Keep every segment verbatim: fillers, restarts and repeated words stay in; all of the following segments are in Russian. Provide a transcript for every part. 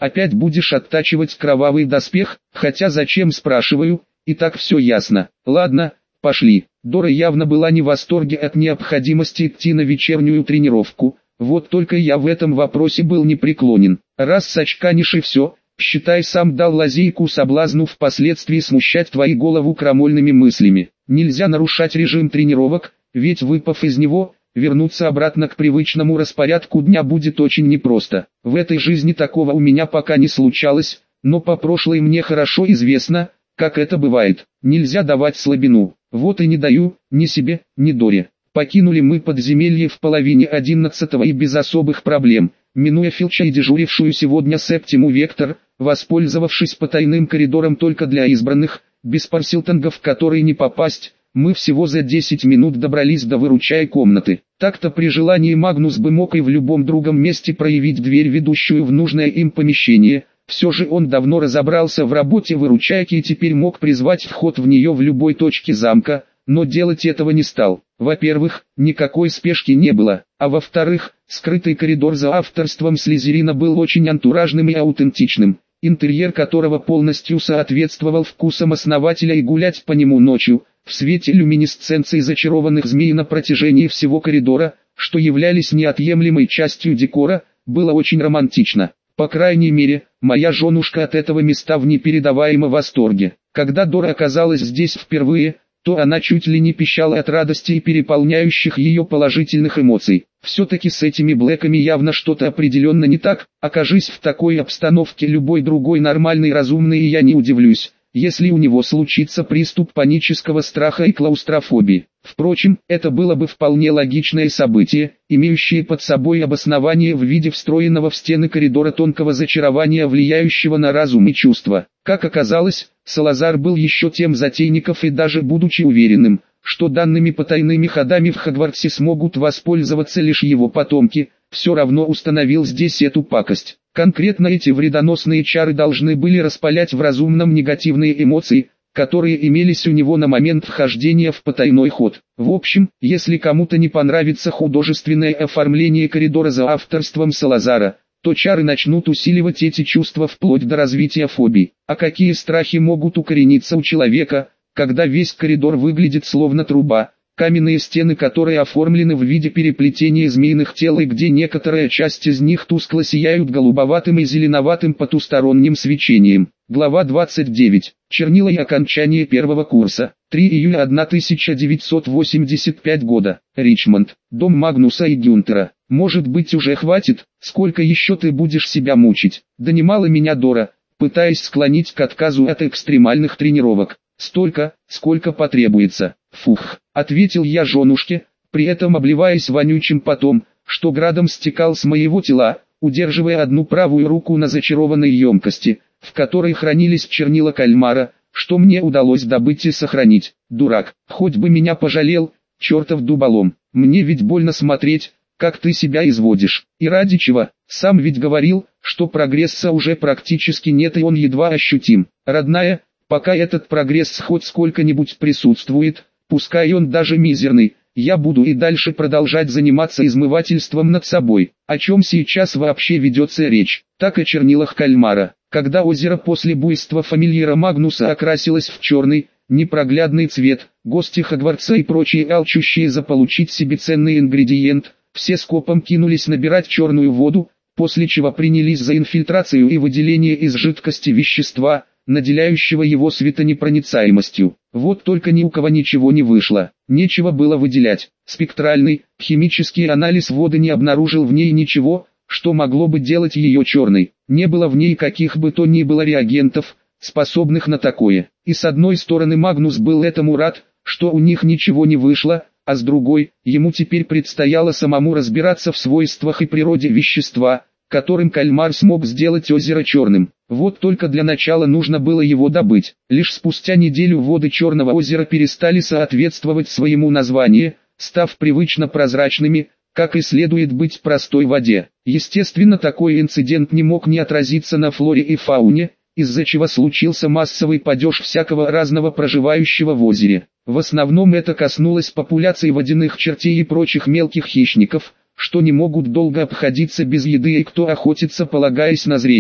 опять будешь оттачивать кровавый доспех, хотя зачем, спрашиваю, и так все ясно. Ладно, пошли. Дора явно была не в восторге от необходимости идти на вечернюю тренировку, вот только я в этом вопросе был непреклонен. Раз сочканишь и все, считай, сам дал лазейку соблазну впоследствии смущать твою голову крамольными мыслями. Нельзя нарушать режим тренировок, ведь выпав из него, вернуться обратно к привычному распорядку дня будет очень непросто. В этой жизни такого у меня пока не случалось, но по прошлой мне хорошо известно, как это бывает. Нельзя давать слабину. Вот и не даю, ни себе, ни Доре. Покинули мы подземелье в половине одиннадцатого и без особых проблем, минуя Филча и дежурившую сегодня Септиму Вектор, воспользовавшись потайным коридором только для избранных, без парсилтангов в который не попасть, мы всего за десять минут добрались до выручай комнаты. Так-то при желании Магнус бы мог и в любом другом месте проявить дверь, ведущую в нужное им помещение. Все же он давно разобрался в работе выручайки и теперь мог призвать вход в нее в любой точке замка, но делать этого не стал. Во-первых, никакой спешки не было, а во-вторых, скрытый коридор за авторством Слизерина был очень антуражным и аутентичным, интерьер которого полностью соответствовал вкусам основателя, и гулять по нему ночью, в свете люминесценции зачарованных змей на протяжении всего коридора, что являлись неотъемлемой частью декора, было очень романтично. По крайней мере, моя женушка от этого места в непередаваемом восторге. Когда Дора оказалась здесь впервые, то она чуть ли не пищала от радости и переполняющих ее положительных эмоций. Все-таки с этими Блэками явно что-то определенно не так. Окажись в такой обстановке любой другой нормальный разумный, и я не удивлюсь, если у него случится приступ панического страха и клаустрофобии. Впрочем, это было бы вполне логичное событие, имеющее под собой обоснование в виде встроенного в стены коридора тонкого зачарования, влияющего на разум и чувства. Как оказалось, Салазар был еще тем затейников, и даже будучи уверенным, что данными потайными ходами в Хогвартсе смогут воспользоваться лишь его потомки, все равно установил здесь эту пакость. Конкретно эти вредоносные чары должны были распалять в разумном негативные эмоции, которые имелись у него на момент вхождения в потайной ход. В общем, если кому-то не понравится художественное оформление коридора за авторством Салазара, то чары начнут усиливать эти чувства вплоть до развития фобий. А какие страхи могут укорениться у человека, когда весь коридор выглядит словно труба, каменные стены которые оформлены в виде переплетения змеиных тел, и где некоторая часть из них тускло сияют голубоватым и зеленоватым потусторонним свечением. Глава двадцать девять. Чернила и окончание первого курса. три июля тысяча девятьсот восемьдесят пятого года. Ричмонд. Дом Магнуса и Гюнтера. Может быть, уже хватит? Сколько еще ты будешь себя мучить? Донимала меня Дора, пытаясь склонить к отказу от экстремальных тренировок. Столько, сколько потребуется. Фух, ответил я женушке, при этом обливаясь вонючим потом, что градом стекал с моего тела, удерживая одну правую руку на зачарованной емкости, в которой хранились чернила кальмара, что мне удалось добыть и сохранить. Дурак, хоть бы меня пожалел, чертов дуболом. Мне ведь больно смотреть, как ты себя изводишь. И ради чего? Сам ведь говорил, что прогресса уже практически нет, и он едва ощутим. Родная, пока этот прогресс хоть сколько-нибудь присутствует, пускай он даже мизерный, я буду и дальше продолжать заниматься измывательством над собой. О чем сейчас вообще ведется речь? Так о чернилах кальмара. Когда озеро после буйства фамильяра Магнуса окрасилось в черный, непроглядный цвет, гости Хогвартса и прочие алчущие заполучить себе ценный ингредиент, все скопом кинулись набирать черную воду, после чего принялись за инфильтрацию и выделение из жидкости вещества, наделяющего его светонепроницаемостью. Вот только ни у кого ничего не вышло, нечего было выделять. Спектральный, химический анализ воды не обнаружил в ней ничего, что могло бы делать ее черной. Не было в ней каких бы то ни было реагентов, способных на такое. И с одной стороны Магнус был этому рад, что у них ничего не вышло, а с другой, ему теперь предстояло самому разбираться в свойствах и природе вещества, которым кальмар смог сделать озеро черным. Вот только для начала нужно было его добыть. Лишь спустя неделю воды Черного озера перестали соответствовать своему названию, став привычно прозрачными, как и следует быть простой воде. Естественно, такой инцидент не мог не отразиться на флоре и фауне, из-за чего случился массовый падеж всякого разного проживающего в озере. В основном это коснулось популяции водяных чертей и прочих мелких хищников, что не могут долго обходиться без еды и кто охотится, полагаясь на зрение.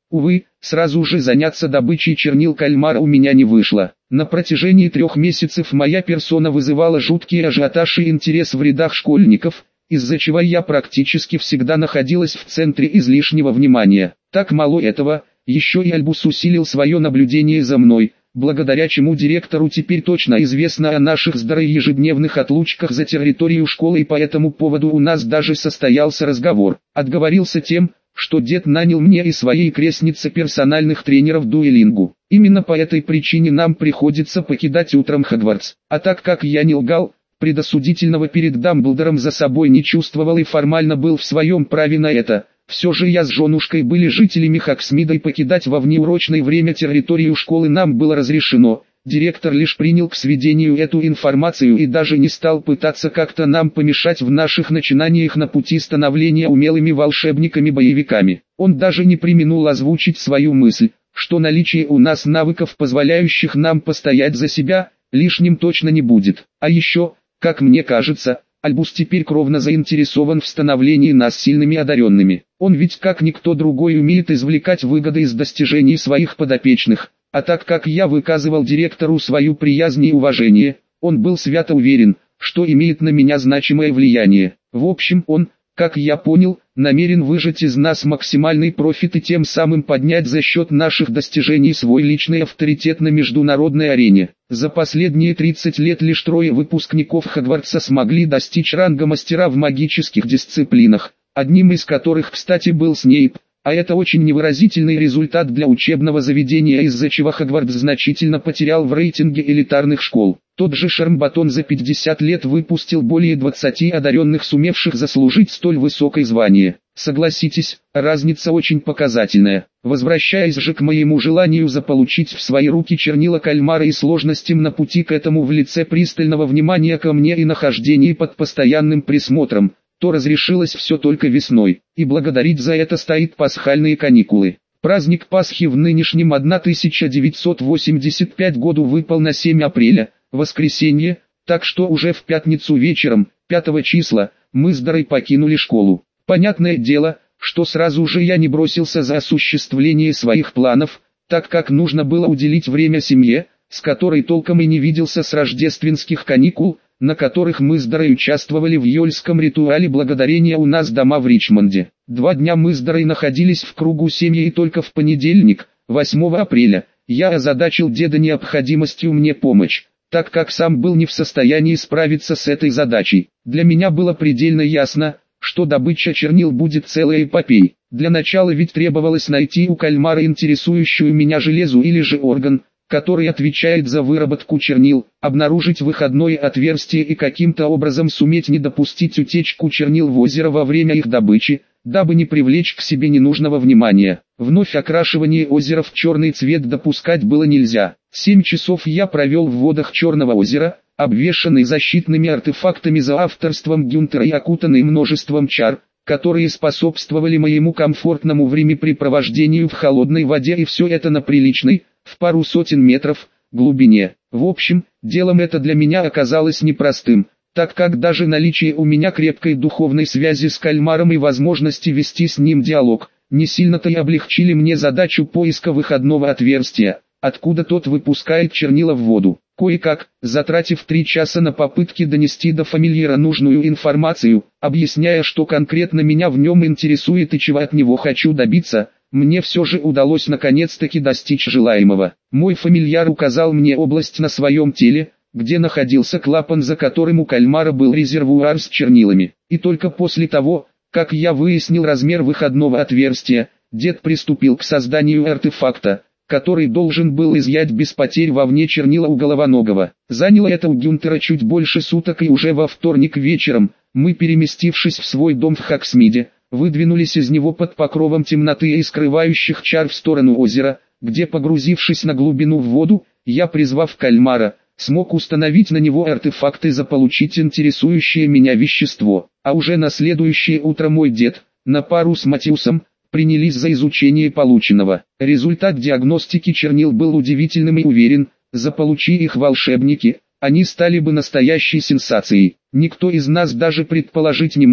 Увы, сразу же заняться добычей чернил кальмара у меня не вышло. На протяжении трех месяцев моя персона вызывала жуткий ажиотаж и интерес в рядах школьников, из-за чего я практически всегда находилась в центре излишнего внимания. Так мало этого, еще и Альбус усилил свое наблюдение за мной, благодаря чему директору теперь точно известно о наших с Дорой ежедневных отлучках за территорию школы, и по этому поводу у нас даже состоялся разговор. Отговорился тем, что дед нанял мне и своей крестнице персональных тренеров дуэлингу. Именно по этой причине нам приходится покидать утром Хогвартс. А так как я не лгал, предосудительного перед Дамблдором за собой не чувствовал и формально был в своем праве на это, все же я с женушкой были жителями Хоксмида, и покидать во внеурочное время территорию школы нам было разрешено. Директор лишь принял к сведению эту информацию и даже не стал пытаться как-то нам помешать в наших начинаниях на пути становления умелыми волшебниками-боевиками. Он даже не преминул озвучить свою мысль, что наличие у нас навыков, позволяющих нам постоять за себя, лишним точно не будет. А еще, как мне кажется, Альбус теперь кровно заинтересован в становлении нас сильными одаренными. Он ведь как никто другой умеет извлекать выгоды из достижений своих подопечных. А так как я выказывал директору свою приязнь и уважение, он был свято уверен, что имеет на меня значимое влияние. В общем, он, как я понял, намерен выжать из нас максимальный профит и тем самым поднять за счет наших достижений свой личный авторитет на международной арене. За последние тридцать лет лишь трое выпускников Хогвартса смогли достичь ранга мастера в магических дисциплинах, одним из которых, кстати, был Снейп. А это очень невыразительный результат для учебного заведения, из-за чего Хогвартс значительно потерял в рейтинге элитарных школ. Тот же Шармбатон за пятьдесят лет выпустил более двадцати одаренных, сумевших заслужить столь высокое звание. Согласитесь, разница очень показательная. Возвращаясь же к моему желанию заполучить в свои руки чернила кальмара и сложностям на пути к этому в лице пристального внимания ко мне и нахождении под постоянным присмотром, то разрешилось все только весной, и благодарить за это стоит пасхальные каникулы. Праздник Пасхи в нынешнем тысяча девятьсот восемьдесят пятом году выпал на семь апреля, воскресенье, так что уже в пятницу вечером, пятого числа, мы с Дорой покинули школу. Понятное дело, что сразу же я не бросился за осуществление своих планов, так как нужно было уделить время семье, с которой толком и не виделся с рождественских каникул, на которых мы с Дорой участвовали в йольском ритуале благодарения у нас дома в Ричмонде. Два дня мы с Дорой находились в кругу семьи, и только в понедельник, восьмого апреля, я озадачил деда необходимостью мне помочь, так как сам был не в состоянии справиться с этой задачей. Для меня было предельно ясно, что добыча чернил будет целой эпопеей. Для начала ведь требовалось найти у кальмара интересующую меня железу или же орган, который отвечает за выработку чернил, обнаружить выходное отверстие и каким-то образом суметь не допустить утечку чернил в озеро во время их добычи, дабы не привлечь к себе ненужного внимания. Вновь окрашивание озера в черный цвет допускать было нельзя. Семь часов я провел в водах Черного озера, обвешанный защитными артефактами за авторством Гюнтера и окутанный множеством чар, которые способствовали моему комфортному времяпрепровождению в холодной воде, и все это на приличной, в пару сотен метров, глубине. В общем, делом это для меня оказалось непростым, так как даже наличие у меня крепкой духовной связи с кальмаром и возможности вести с ним диалог, не сильно-то и облегчили мне задачу поиска выходного отверстия, откуда тот выпускает чернила в воду. Кое-как, затратив три часа на попытки донести до фамильяра нужную информацию, объясняя, что конкретно меня в нем интересует и чего от него хочу добиться, мне все же удалось наконец-таки достичь желаемого. Мой фамильяр указал мне область на своем теле, где находился клапан, за которым у кальмара был резервуар с чернилами. И только после того, как я выяснил размер выходного отверстия, дед приступил к созданию артефакта, который должен был изъять без потерь вовне чернила у головоногого. Заняло это у Гюнтера чуть больше суток, и уже во вторник вечером, мы, переместившись в свой дом в Хоксмиде, выдвинулись из него под покровом темноты и скрывающих чар в сторону озера, где, погрузившись на глубину в воду, я, призвав кальмара, смог установить на него артефакт и заполучить интересующее меня вещество. А уже на следующее утро мой дед, на пару с Матиусом, принялись за изучение полученного. Результат диагностики чернил был удивительным, и уверен, заполучи их волшебники, они стали бы настоящей сенсацией. Никто из нас даже предположить не мог,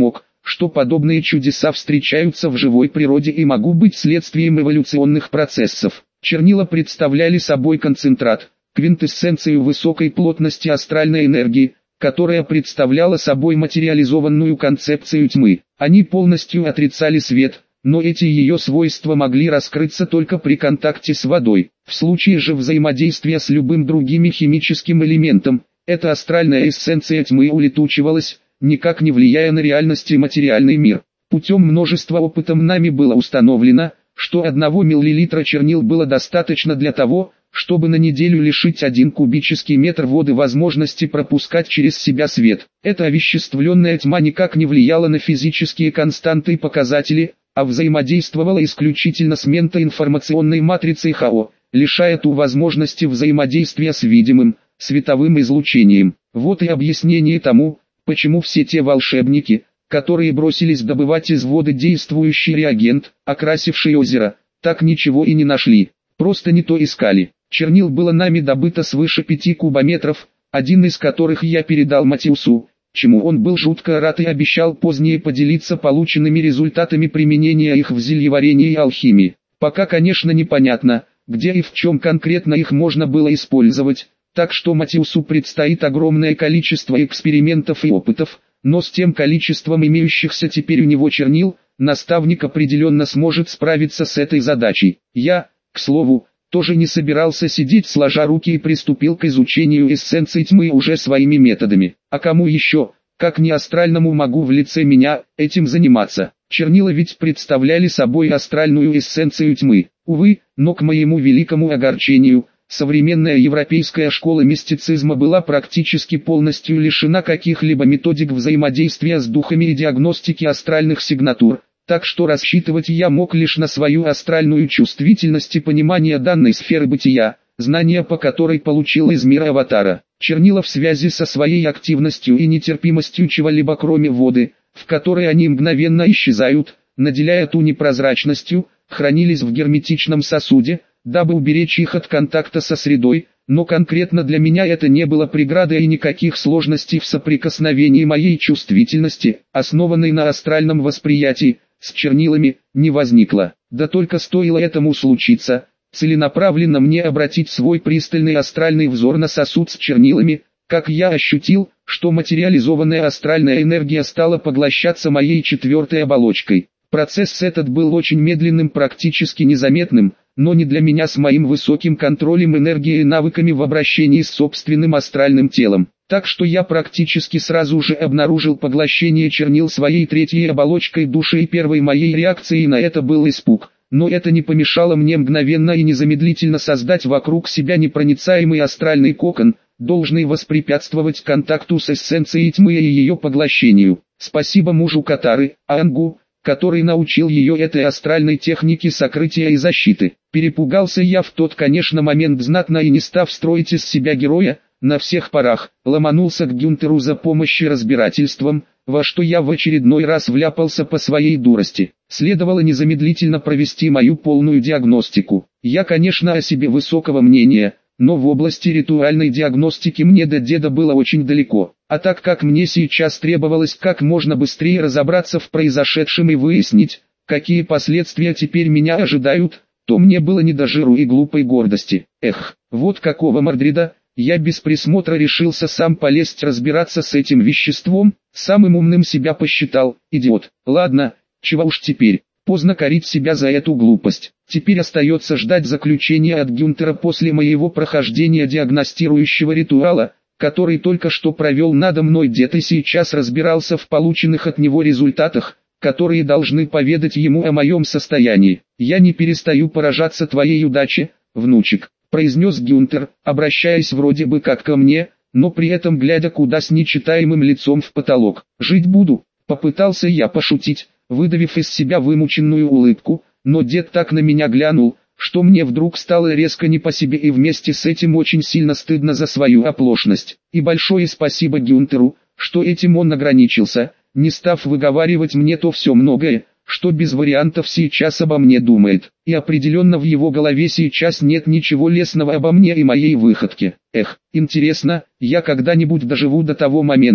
что подобные чудеса встречаются в живой природе и могут быть следствием эволюционных процессов. Чернила представляли собой концентрат, квинтэссенцию высокой плотности астральной энергии, которая представляла собой материализованную концепцию тьмы. Они полностью отрицали свет, но эти ее свойства могли раскрыться только при контакте с водой. В случае же взаимодействия с любым другим химическим элементом, эта астральная эссенция тьмы улетучивалась, никак не влияя на реальность и материальный мир. Путем множества опытов нами было установлено, что одного миллилитра чернил было достаточно для того, чтобы на неделю лишить один кубический метр воды возможности пропускать через себя свет. Эта овеществленная тьма никак не влияла на физические константы и показатели, а взаимодействовала исключительно с ментоинформационной матрицей ХАО, лишая ту возможности взаимодействия с видимым, световым излучением. Вот и объяснение тому, почему все те волшебники, которые бросились добывать из воды действующий реагент, окрасивший озеро, так ничего и не нашли, просто не то искали. Чернил было нами добыто свыше пяти кубометров, один из которых я передал Матиусу, чему он был жутко рад и обещал позднее поделиться полученными результатами применения их в зельеварении и алхимии. Пока, конечно, непонятно, где и в чем конкретно их можно было использовать, так что Матиусу предстоит огромное количество экспериментов и опытов, но с тем количеством имеющихся теперь у него чернил, наставник определенно сможет справиться с этой задачей. Я, к слову, тоже не собирался сидеть сложа руки и приступил к изучению эссенции тьмы уже своими методами. А кому еще, как не астральному магу в лице меня, этим заниматься? Чернила ведь представляли собой астральную эссенцию тьмы. Увы, но к моему великому огорчению, современная европейская школа мистицизма была практически полностью лишена каких-либо методик взаимодействия с духами и диагностики астральных сигнатур. Так что рассчитывать я мог лишь на свою астральную чувствительность и понимание данной сферы бытия, знания по которой получил из мира аватара. Чернила в связи со своей активностью и нетерпимостью чего-либо кроме воды, в которой они мгновенно исчезают, наделяя ту непрозрачностью, хранились в герметичном сосуде, дабы уберечь их от контакта со средой, но конкретно для меня это не было преградой и никаких сложностей в соприкосновении моей чувствительности, основанной на астральном восприятии, с чернилами, не возникло. Да только стоило этому случиться, целенаправленно мне обратить свой пристальный астральный взор на сосуд с чернилами, как я ощутил, что материализованная астральная энергия стала поглощаться моей четвертой оболочкой. Процесс этот был очень медленным, практически незаметным, но не для меня с моим высоким контролем энергии и навыками в обращении с собственным астральным телом. Так что я практически сразу же обнаружил поглощение чернил своей третьей оболочкой души, и первой моей реакцией на это был испуг. Но это не помешало мне мгновенно и незамедлительно создать вокруг себя непроницаемый астральный кокон, должный воспрепятствовать контакту с эссенцией тьмы и ее поглощению. Спасибо мужу Катары, Ангу, который научил ее этой астральной технике сокрытия и защиты. Перепугался я в тот, конечно, момент знатно и, не став строить из себя героя, на всех парах, ломанулся к Гюнтеру за помощью разбирательством, во что я в очередной раз вляпался по своей дурости. Следовало незамедлительно провести мою полную диагностику. Я, конечно, о себе высокого мнения, но в области ритуальной диагностики мне до деда было очень далеко. А так как мне сейчас требовалось как можно быстрее разобраться в произошедшем и выяснить, какие последствия теперь меня ожидают, то мне было не до жиру и глупой гордости. Эх, вот какого мордрида, я без присмотра решился сам полезть разбираться с этим веществом, самым умным себя посчитал, идиот. Ладно, чего уж теперь, поздно корить себя за эту глупость. Теперь остается ждать заключения от Гюнтера после моего прохождения диагностирующего ритуала, который только что провел надо мной дед и сейчас разбирался в полученных от него результатах, которые должны поведать ему о моем состоянии. «Я не перестаю поражаться твоей удаче, внучек», произнес Гюнтер, обращаясь вроде бы как ко мне, но при этом глядя куда с нечитаемым лицом в потолок. «Жить буду», попытался я пошутить, выдавив из себя вымученную улыбку, но дед так на меня глянул, что мне вдруг стало резко не по себе и вместе с этим очень сильно стыдно за свою оплошность. И большое спасибо Гюнтеру, что этим он ограничился, не став выговаривать мне то все многое, что без вариантов сейчас обо мне думает. И определенно в его голове сейчас нет ничего лестного обо мне и моей выходке. Эх, интересно, я когда-нибудь доживу до того момента,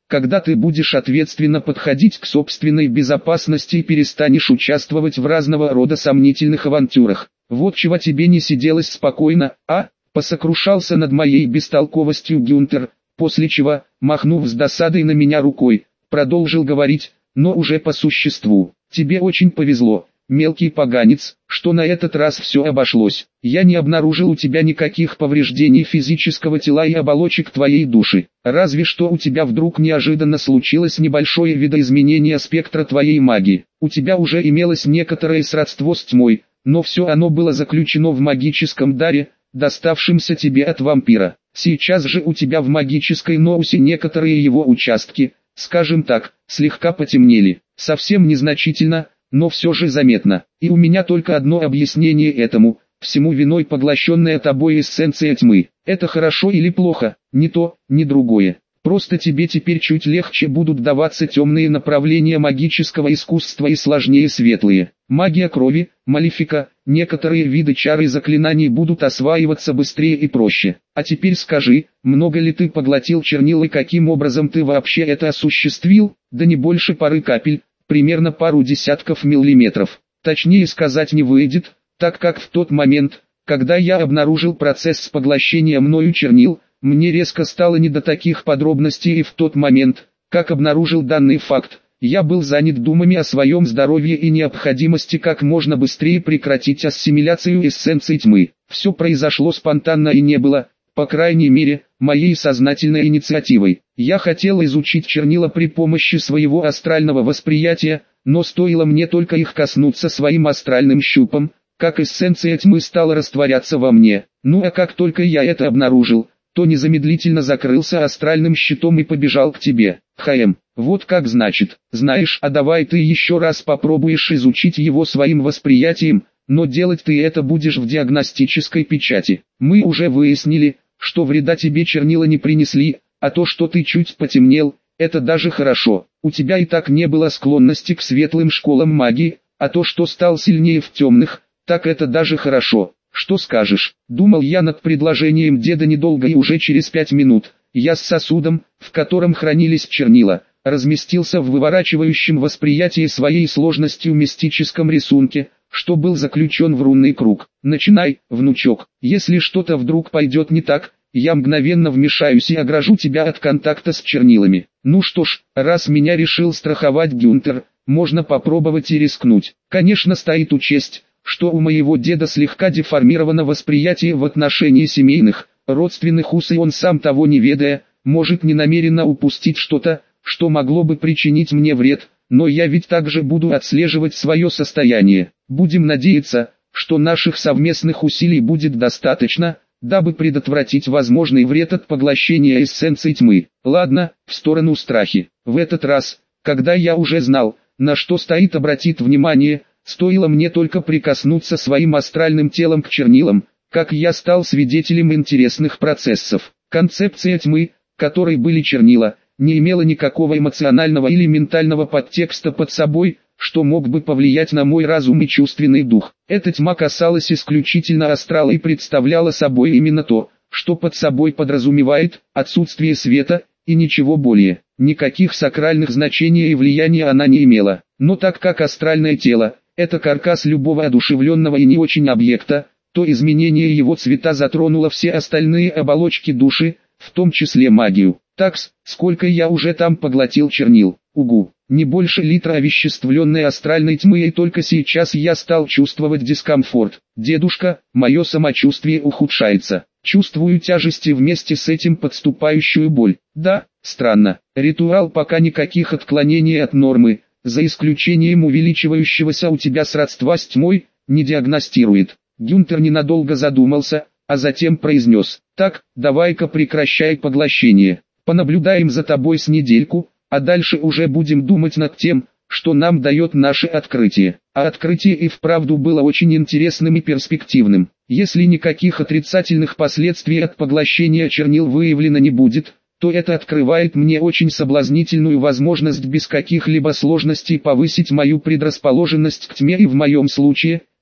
когда ты будешь ответственно подходить к собственной безопасности и перестанешь участвовать в разного рода сомнительных авантюрах. Вот чего тебе не сиделось спокойно, а? Посокрушался над моей бестолковостью Гюнтер, после чего, махнув с досадой на меня рукой, продолжил говорить, но уже по существу. Тебе очень повезло, мелкий поганец, что на этот раз все обошлось. Я не обнаружил у тебя никаких повреждений физического тела и оболочек твоей души. Разве что у тебя вдруг неожиданно случилось небольшое видоизменение спектра твоей магии. У тебя уже имелось некоторое сродство с тьмой, но все оно было заключено в магическом даре, доставшемся тебе от вампира. Сейчас же у тебя в магической ноусе некоторые его участки, скажем так, слегка потемнели. Совсем незначительно, но все же заметно. И у меня только одно объяснение этому: всему виной поглощенная тобой эссенция тьмы. Это хорошо или плохо? Ни то, ни другое. Просто тебе теперь чуть легче будут даваться темные направления магического искусства и сложнее светлые. Магия крови, малефика, некоторые виды чар и заклинаний будут осваиваться быстрее и проще. А теперь скажи, много ли ты поглотил чернил и каким образом ты вообще это осуществил? Да не больше пары капель, примерно пару десятков миллиметров. Точнее сказать не выйдет, так как в тот момент, когда я обнаружил процесс поглощения мною чернил, мне резко стало не до таких подробностей, и в тот момент, как обнаружил данный факт, я был занят думами о своем здоровье и необходимости как можно быстрее прекратить ассимиляцию эссенций тьмы. Все произошло спонтанно и не было, по крайней мере, моей сознательной инициативой. Я хотел изучить чернила при помощи своего астрального восприятия, но стоило мне только их коснуться своим астральным щупом, как эссенция тьмы стала растворяться во мне. Ну а как только я это обнаружил, то незамедлительно закрылся астральным щитом и побежал к тебе. Хм, вот как значит. Знаешь, а давай ты еще раз попробуешь изучить его своим восприятием, но делать ты это будешь в диагностической печати. Мы уже выяснили, что вреда тебе чернила не принесли, а то, что ты чуть потемнел, это даже хорошо. У тебя и так не было склонности к светлым школам магии, а то, что стал сильнее в темных, так это даже хорошо. Что скажешь? Думал я над предложением деда недолго, и уже через пять минут я с сосудом, в котором хранились чернила, разместился в выворачивающем восприятии своей сложностью мистическом рисунке, что был заключен в рунный круг. Начинай, внучок. Если что-то вдруг пойдет не так, я мгновенно вмешаюсь и огражу тебя от контакта с чернилами. Ну что ж, раз меня решил страховать Гюнтер, можно попробовать и рискнуть. Конечно, стоит учесть, что у моего деда слегка деформировано восприятие в отношении семейных, родственных уз, и он сам того не ведая, может ненамеренно упустить что-то, что могло бы причинить мне вред, но я ведь также буду отслеживать свое состояние. Будем надеяться, что наших совместных усилий будет достаточно, дабы предотвратить возможный вред от поглощения эссенций тьмы. Ладно, в сторону страхи. В этот раз, когда я уже знал, на что стоит обратить внимание, стоило мне только прикоснуться своим астральным телом к чернилам, как я стал свидетелем интересных процессов. Концепция тьмы, которой были чернила, не имела никакого эмоционального или ментального подтекста под собой, что мог бы повлиять на мой разум и чувственный дух. Эта тьма касалась исключительно астрала и представляла собой именно то, что под собой подразумевает отсутствие света, и ничего более. Никаких сакральных значений и влияния она не имела. Но так как астральное тело – это каркас любого одушевленного и не очень объекта, то изменение его цвета затронуло все остальные оболочки души, в том числе магию. Такс, сколько я уже там поглотил чернил, угу, не больше литра овеществленной астральной тьмы, и только сейчас я стал чувствовать дискомфорт. Дедушка, мое самочувствие ухудшается, чувствую тяжести вместе с этим подступающую боль. Да, странно, ритуал пока никаких отклонений от нормы, за исключением увеличивающегося у тебя сродства с тьмой, не диагностирует. Гюнтер ненадолго задумался, а затем произнес: так, давай-ка прекращай поглощение. Понаблюдаем за тобой с недельку, а дальше уже будем думать над тем, что нам дает наше открытие. А открытие и вправду было очень интересным и перспективным. Если никаких отрицательных последствий от поглощения чернил выявлено не будет, то это открывает мне очень соблазнительную возможность без каких-либо сложностей повысить мою предрасположенность к тьме, и в моем случае,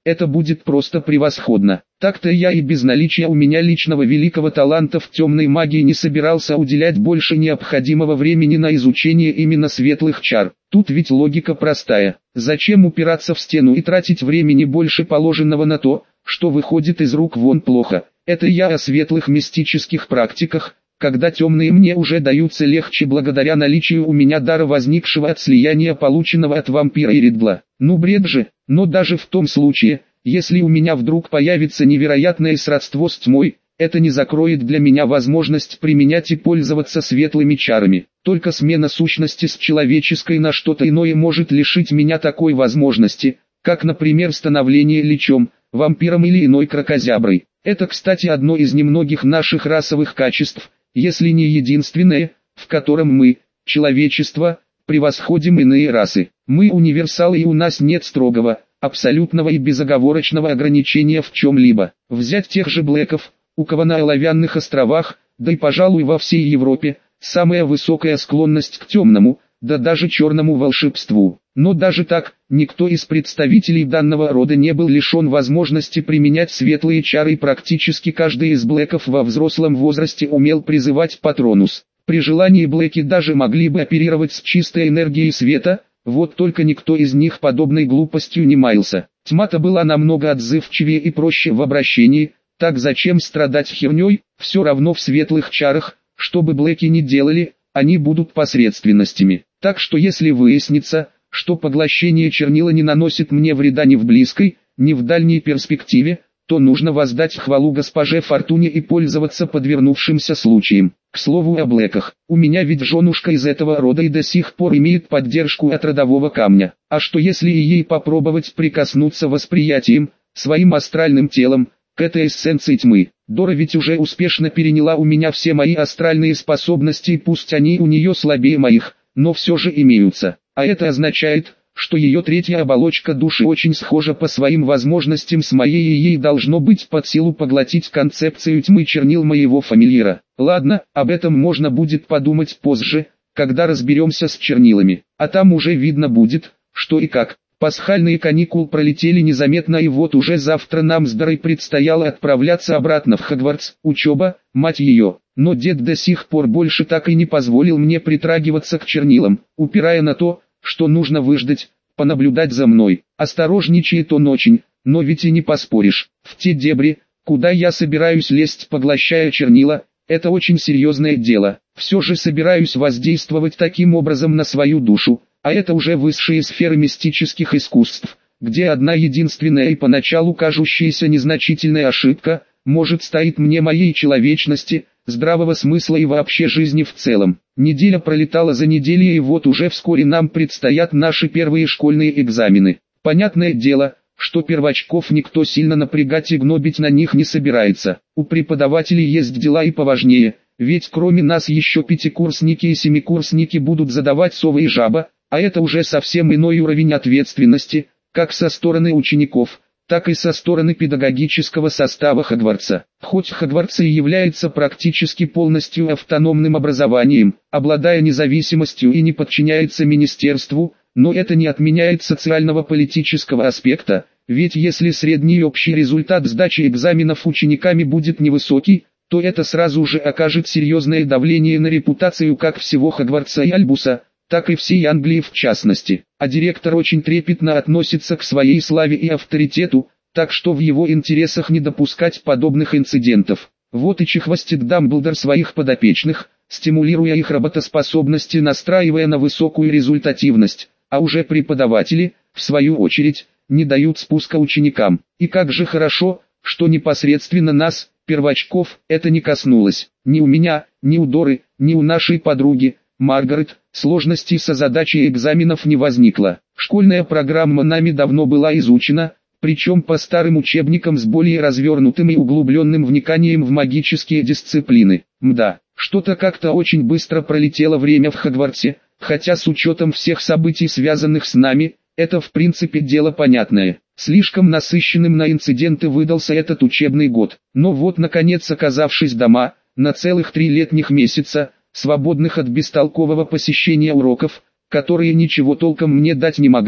это будет просто превосходно. Так-то я и без наличия у меня личного великого таланта в темной магии не собирался уделять больше необходимого времени на изучение именно светлых чар. Тут ведь логика простая. Зачем упираться в стену и тратить времени больше положенного на то, что выходит из рук вон плохо? Это я о светлых мистических практиках, когда темные мне уже даются легче благодаря наличию у меня дара, возникшего от слияния полученного от вампира и Ридла. Ну бред же, но даже в том случае, если у меня вдруг появится невероятное сродство с тьмой, это не закроет для меня возможность применять и пользоваться светлыми чарами. Только смена сущности с человеческой на что-то иное может лишить меня такой возможности, как, например, становление личом, вампиром или иной кракозяброй. Это, кстати, одно из немногих наших расовых качеств, если не единственное, в котором мы, человечество, превосходим иные расы. Мы универсалы, и у нас нет строгого, абсолютного и безоговорочного ограничения в чем-либо. Взять тех же блэков, у кого на Оловянных островах, да и пожалуй во всей Европе, самая высокая склонность к темному, да даже черному волшебству. Но даже так, никто из представителей данного рода не был лишен возможности применять светлые чары, и практически каждый из блэков во взрослом возрасте умел призывать патронус. При желании блэки даже могли бы оперировать с чистой энергией света, вот только никто из них подобной глупостью не маялся. Тьма-то была намного отзывчивее и проще в обращении, так зачем страдать херней? Все равно в светлых чарах, что бы блэки ни делали, они будут посредственностями. Так что если выяснится, что поглощение чернила не наносит мне вреда ни в близкой, ни в дальней перспективе, то нужно воздать хвалу госпоже Фортуне и пользоваться подвернувшимся случаем. К слову о блэках, у меня ведь женушка из этого рода и до сих пор имеет поддержку от родового камня. А что если и ей попробовать прикоснуться восприятием, своим астральным телом, к этой эссенции тьмы? Дора ведь уже успешно переняла у меня все мои астральные способности, пусть они у нее слабее моих, но все же имеются. А это означает, что ее третья оболочка души очень схожа по своим возможностям с моей, и ей должно быть под силу поглотить концепцию тьмы чернил моего фамильяра. Ладно, об этом можно будет подумать позже, когда разберемся с чернилами. А там уже видно будет, что и как. Пасхальные каникулы пролетели незаметно, и вот уже завтра нам с Дорой предстояло отправляться обратно в Хогвартс. Учеба, мать ее. Но дед до сих пор больше так и не позволил мне притрагиваться к чернилам, упирая на то, что нужно выждать, понаблюдать за мной. Осторожничает он очень, но ведь и не поспоришь. В те дебри, куда я собираюсь лезть, поглощая чернила, это очень серьезное дело. Все же собираюсь воздействовать таким образом на свою душу, а это уже высшие сферы мистических искусств, где одна единственная и поначалу кажущаяся незначительная ошибка может стоить мне моей человечности, здравого смысла и вообще жизни в целом. Неделя пролетала за неделей, и вот уже вскоре нам предстоят наши первые школьные экзамены. Понятное дело, что первочков никто сильно напрягать и гнобить на них не собирается. У преподавателей есть дела и поважнее, ведь кроме нас еще пятикурсники и семикурсники будут задавать сова и жаба, а это уже совсем иной уровень ответственности, как со стороны учеников, так и со стороны педагогического состава Хогвартса. Хоть Хогвартс и является практически полностью автономным образованием, обладая независимостью и не подчиняется министерству, но это не отменяет социально-политического аспекта, ведь если средний общий результат сдачи экзаменов учениками будет невысокий, то это сразу же окажет серьезное давление на репутацию как всего Хогвартса и Альбуса, так и всей Англии в частности. А директор очень трепетно относится к своей славе и авторитету, так что в его интересах не допускать подобных инцидентов. Вот и чехвостит Дамблдор своих подопечных, стимулируя их работоспособность и настраивая на высокую результативность, а уже преподаватели, в свою очередь, не дают спуска ученикам. И как же хорошо, что непосредственно нас, первочков, это не коснулось. Ни у меня, ни у Доры, ни у нашей подруги, Маргарет, сложностей со задачей экзаменов не возникло. Школьная программа нами давно была изучена, причем по старым учебникам с более развернутым и углубленным вниканием в магические дисциплины. Мда, что-то как-то очень быстро пролетело время в Хогвартсе, хотя с учетом всех событий, связанных с нами, это в принципе дело понятное. Слишком насыщенным на инциденты выдался этот учебный год. Но вот наконец, оказавшись дома, на целых три летних месяца, свободных от бестолкового посещения уроков, которые ничего толком мне дать не могли,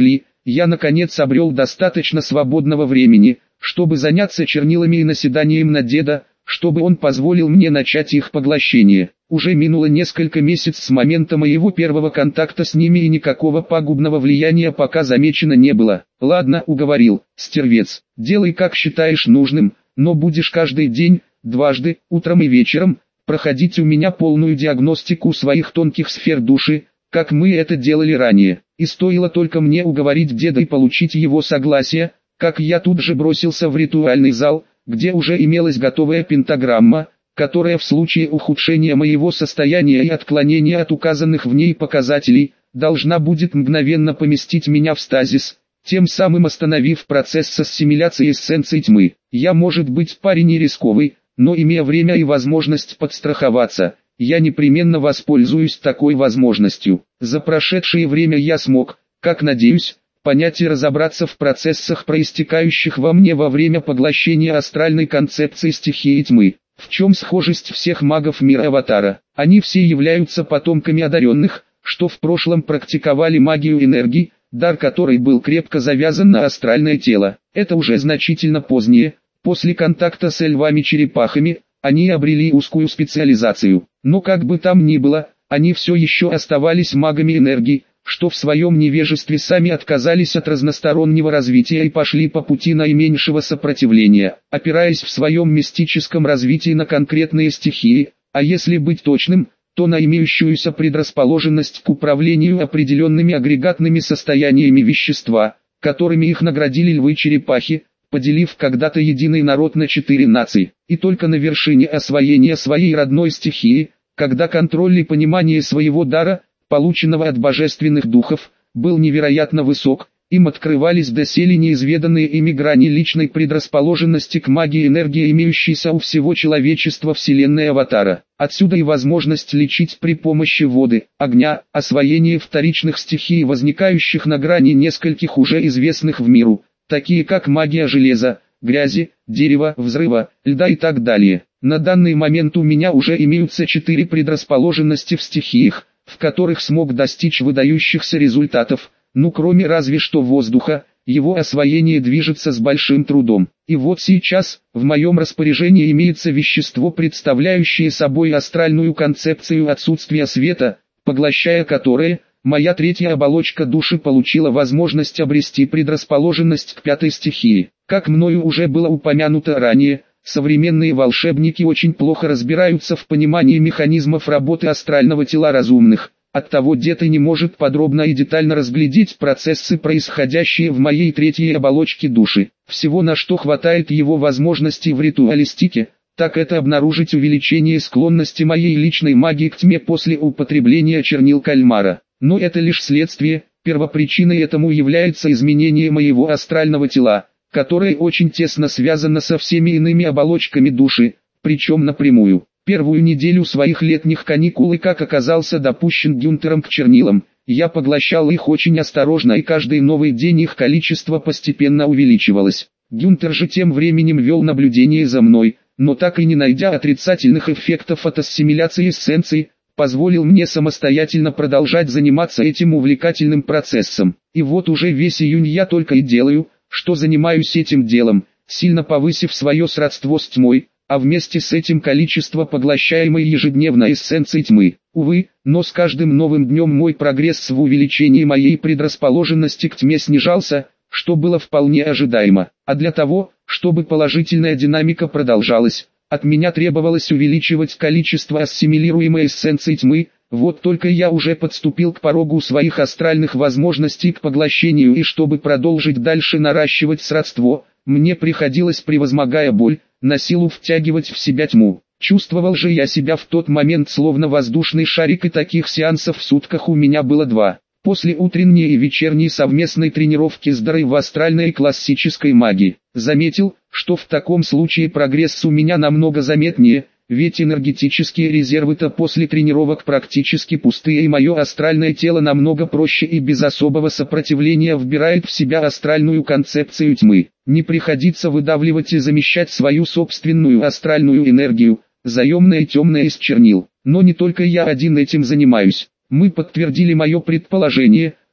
я наконец обрел достаточно свободного времени, чтобы заняться чернилами и наседанием на деда, чтобы он позволил мне начать их поглощение. Уже минуло несколько месяцев с момента моего первого контакта с ними и никакого пагубного влияния пока замечено не было. Ладно, уговорил, стервец, делай как считаешь нужным, но будешь каждый день, дважды, утром и вечером, проходить у меня полную диагностику своих тонких сфер души, как мы это делали ранее. И стоило только мне уговорить деда и получить его согласие, как я тут же бросился в ритуальный зал, где уже имелась готовая пентаграмма, которая в случае ухудшения моего состояния и отклонения от указанных в ней показателей, должна будет мгновенно поместить меня в стазис, тем самым остановив процесс с ассимиляцией эссенции тьмы. Я, может быть, парень не рисковый, но имея время и возможность подстраховаться, я непременно воспользуюсь такой возможностью. За прошедшее время я смог, как надеюсь, понять и разобраться в процессах, проистекающих во мне во время поглощения астральной концепции стихии тьмы. В чем схожесть всех магов мира Аватара? Они все являются потомками одаренных, что в прошлом практиковали магию энергии, дар которой был крепко завязан на астральное тело. Это уже значительно позднее, после контакта с львами-черепахами, они обрели узкую специализацию. Но как бы там ни было, они все еще оставались магами энергии, что в своем невежестве сами отказались от разностороннего развития и пошли по пути наименьшего сопротивления, опираясь в своем мистическом развитии на конкретные стихии, а если быть точным, то на имеющуюся предрасположенность к управлению определенными агрегатными состояниями вещества, которыми их наградили львы-черепахи, поделив когда-то единый народ на четыре нации. И только на вершине освоения своей родной стихии, когда контроль и понимание своего дара, полученного от божественных духов, был невероятно высок, им открывались доселе неизведанные ими грани личной предрасположенности к магии энергии, имеющейся у всего человечества вселенной Аватара. Отсюда и возможность лечить при помощи воды, огня, освоение вторичных стихий, возникающих на грани нескольких уже известных в миру, такие как магия железа, грязи, дерева, взрыва, льда и так далее. На данный момент у меня уже имеются четыре предрасположенности в стихиях, в которых смог достичь выдающихся результатов, ну кроме разве что воздуха, его освоение движется с большим трудом. И вот сейчас, в моем распоряжении имеется вещество, представляющее собой астральную концепцию отсутствия света, поглощая которое, моя третья оболочка души получила возможность обрести предрасположенность к пятой стихии. Как мною уже было упомянуто ранее, современные волшебники очень плохо разбираются в понимании механизмов работы астрального тела разумных, оттого дед и не может подробно и детально разглядеть процессы, происходящие в моей третьей оболочке души. Всего, на что хватает его возможностей в ритуалистике, так это обнаружить увеличение склонности моей личной магии к тьме после употребления чернил кальмара. Но это лишь следствие, первопричиной этому является изменение моего астрального тела, которое очень тесно связано со всеми иными оболочками души, причем напрямую. Первую неделю своих летних каникул и как оказался допущен Гюнтером к чернилам, я поглощал их очень осторожно, и каждый новый день их количество постепенно увеличивалось. Гюнтер же тем временем вел наблюдение за мной, но так и не найдя отрицательных эффектов от ассимиляции эссенций, позволил мне самостоятельно продолжать заниматься этим увлекательным процессом. И вот уже весь июнь я только и делаю, что занимаюсь этим делом, сильно повысив свое сродство с тьмой, а вместе с этим количество поглощаемой ежедневно эссенции тьмы. Увы, но с каждым новым днем мой прогресс в увеличении моей предрасположенности к тьме снижался, что было вполне ожидаемо. А для того, чтобы положительная динамика продолжалась, от меня требовалось увеличивать количество ассимилируемой эссенции тьмы. Вот только я уже подступил к порогу своих астральных возможностей к поглощению, и чтобы продолжить дальше наращивать сродство, мне приходилось, превозмогая боль, на силу втягивать в себя тьму. Чувствовал же я себя в тот момент словно воздушный шарик, и таких сеансов в сутках у меня было два. После утренней и вечерней совместной тренировки с Дарой в астральной и классической магии, заметил, что в таком случае прогресс у меня намного заметнее, ведь энергетические резервы-то после тренировок практически пустые, и мое астральное тело намного проще и без особого сопротивления вбирает в себя астральную концепцию тьмы. Не приходится выдавливать и замещать свою собственную астральную энергию, заемная и темная из чернил. Но не только я один этим занимаюсь. Мы подтвердили мое предположение,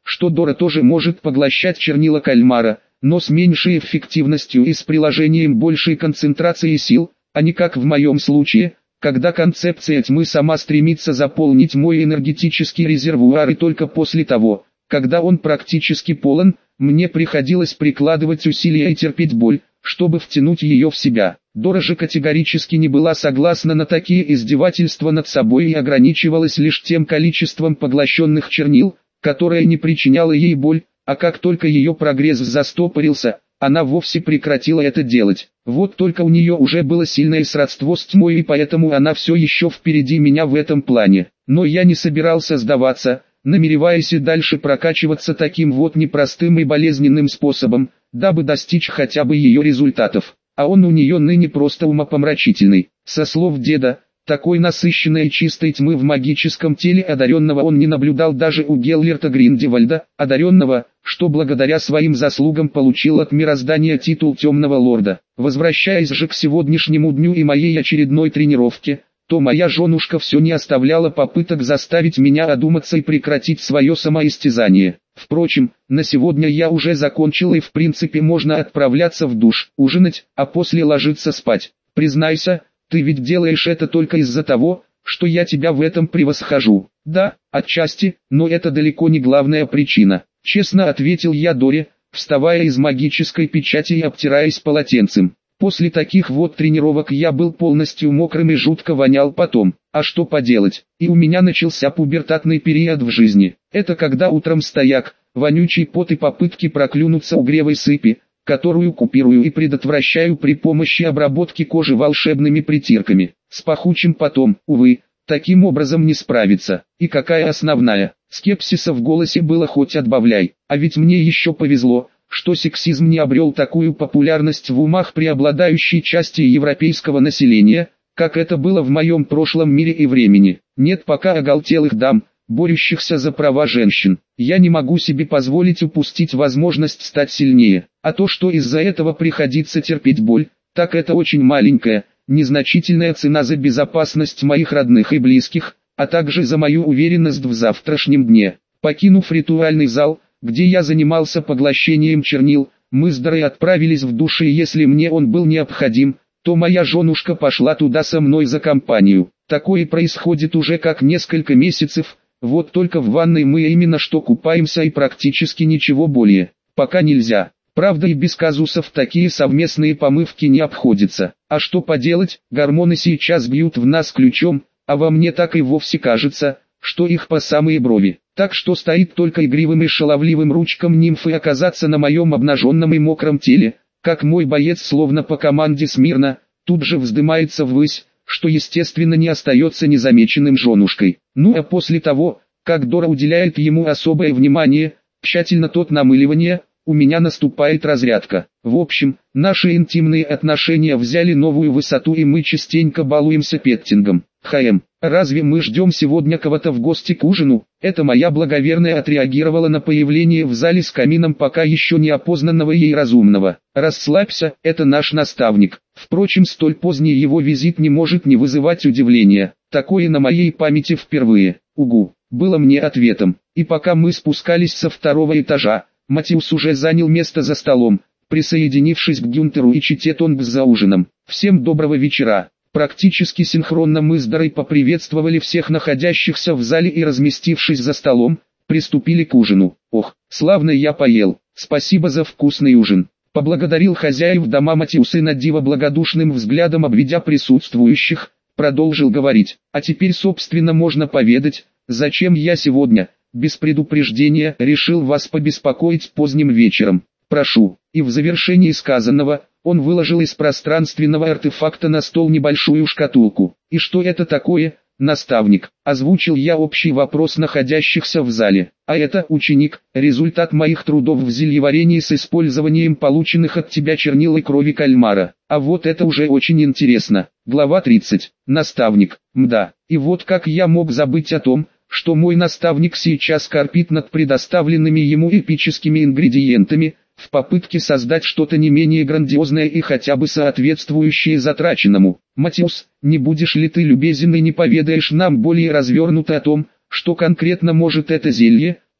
что Дора тоже может поглощать чернила кальмара, но с меньшей эффективностью и с приложением большей концентрации сил, а не как в моем случае, когда концепция тьмы сама стремится заполнить мой энергетический резервуар, и только после того, когда он практически полон, мне приходилось прикладывать усилия и терпеть боль, чтобы втянуть ее в себя. Дора же категорически не была согласна на такие издевательства над собой и ограничивалась лишь тем количеством поглощенных чернил, которое не причиняло ей боль, а как только ее прогресс застопорился, она вовсе прекратила это делать. Вот только у нее уже было сильное сродство с тьмой, и поэтому она все еще впереди меня в этом плане. Но я не собирался сдаваться, намереваясь и дальше прокачиваться таким вот непростым и болезненным способом, дабы достичь хотя бы ее результатов. А он у нее ныне просто умопомрачительный. Со слов деда, такой насыщенной и чистой тьмы в магическом теле одаренного он не наблюдал даже у Геллерта Гриндевальда, одаренного, что благодаря своим заслугам получил от мироздания титул Темного Лорда. Возвращаясь же к сегодняшнему дню и моей очередной тренировке, то моя женушка все не оставляла попыток заставить меня одуматься и прекратить свое самоистязание. Впрочем, на сегодня я уже закончил, и в принципе можно отправляться в душ, ужинать, а после ложиться спать. Признайся, ты ведь делаешь это только из-за того, что я тебя в этом превосхожу. Да, отчасти, но это далеко не главная причина. Честно ответил я Доре, вставая из магической печати и обтираясь полотенцем. После таких вот тренировок я был полностью мокрым и жутко вонял потом. А что поделать, и у меня начался пубертатный период в жизни. Это когда утром стояк, вонючий пот и попытки проклюнуться угревой сыпи, которую купирую и предотвращаю при помощи обработки кожи волшебными притирками. С пахучим потом, увы, таким образом не справиться. И какая основная? Скепсиса в голосе было хоть отбавляй. А ведь мне еще повезло, что сексизм не обрел такую популярность в умах преобладающей части европейского населения, как это было в моем прошлом мире и времени. Нет пока оголтелых дам, борющихся за права женщин. Я не могу себе позволить упустить возможность стать сильнее. А то, что из-за этого приходится терпеть боль, так это очень маленькая, незначительная цена за безопасность моих родных и близких, а также за мою уверенность в завтрашнем дне. Покинув ритуальный зал, где я занимался поглощением чернил, мы с Дорой отправились в душ, и если мне он был необходим, то моя женушка пошла туда со мной за компанию. Такое происходит уже как несколько месяцев, вот только в ванной мы именно что купаемся и практически ничего более. Пока нельзя. Правда, и без казусов такие совместные помывки не обходятся. А что поделать, гормоны сейчас бьют в нас ключом, а во мне так и вовсе кажется, что их по самые брови. Так что стоит только игривым и шаловливым ручкам нимфы оказаться на моем обнаженном и мокром теле, как мой боец словно по команде смирно, тут же вздымается ввысь, что естественно не остается незамеченным женушкой. Ну а после того, как Дора уделяет ему особое внимание, тщательно тот намыливание, у меня наступает разрядка. В общем, наши интимные отношения взяли новую высоту, и мы частенько балуемся петтингом. Хм, разве мы ждем сегодня кого-то в гости к ужину? Это моя благоверная отреагировала на появление в зале с камином пока еще не опознанного ей разумного. Расслабься, это наш наставник. Впрочем, столь поздний его визит не может не вызывать удивления. Такое на моей памяти впервые. Угу, было мне ответом. И пока мы спускались со второго этажа, Матиус уже занял место за столом, присоединившись к Гюнтеру и чете Тонгс за ужином. Всем доброго вечера. Практически синхронно мы с Дорой поприветствовали всех находящихся в зале и, разместившись за столом, приступили к ужину. Ох, славно я поел, спасибо за вкусный ужин. Поблагодарил хозяев дома Матиус и на диво благодушным взглядом обведя присутствующих, продолжил говорить. А теперь собственно можно поведать, зачем я сегодня, без предупреждения, решил вас побеспокоить поздним вечером. Прошу. И в завершении сказанного, он выложил из пространственного артефакта на стол небольшую шкатулку. И что это такое, наставник? Озвучил я общий вопрос находящихся в зале. А это, ученик, результат моих трудов в зельеварении с использованием полученных от тебя чернил и крови кальмара. А вот это уже очень интересно. Глава тридцать. Наставник. Мда. И вот как я мог забыть о том, что мой наставник сейчас корпит над предоставленными ему эпическими ингредиентами, в попытке создать что-то не менее грандиозное и хотя бы соответствующее затраченному. Матиус, не будешь ли ты любезен и не поведаешь нам более развернуто о том, что конкретно может это зелье,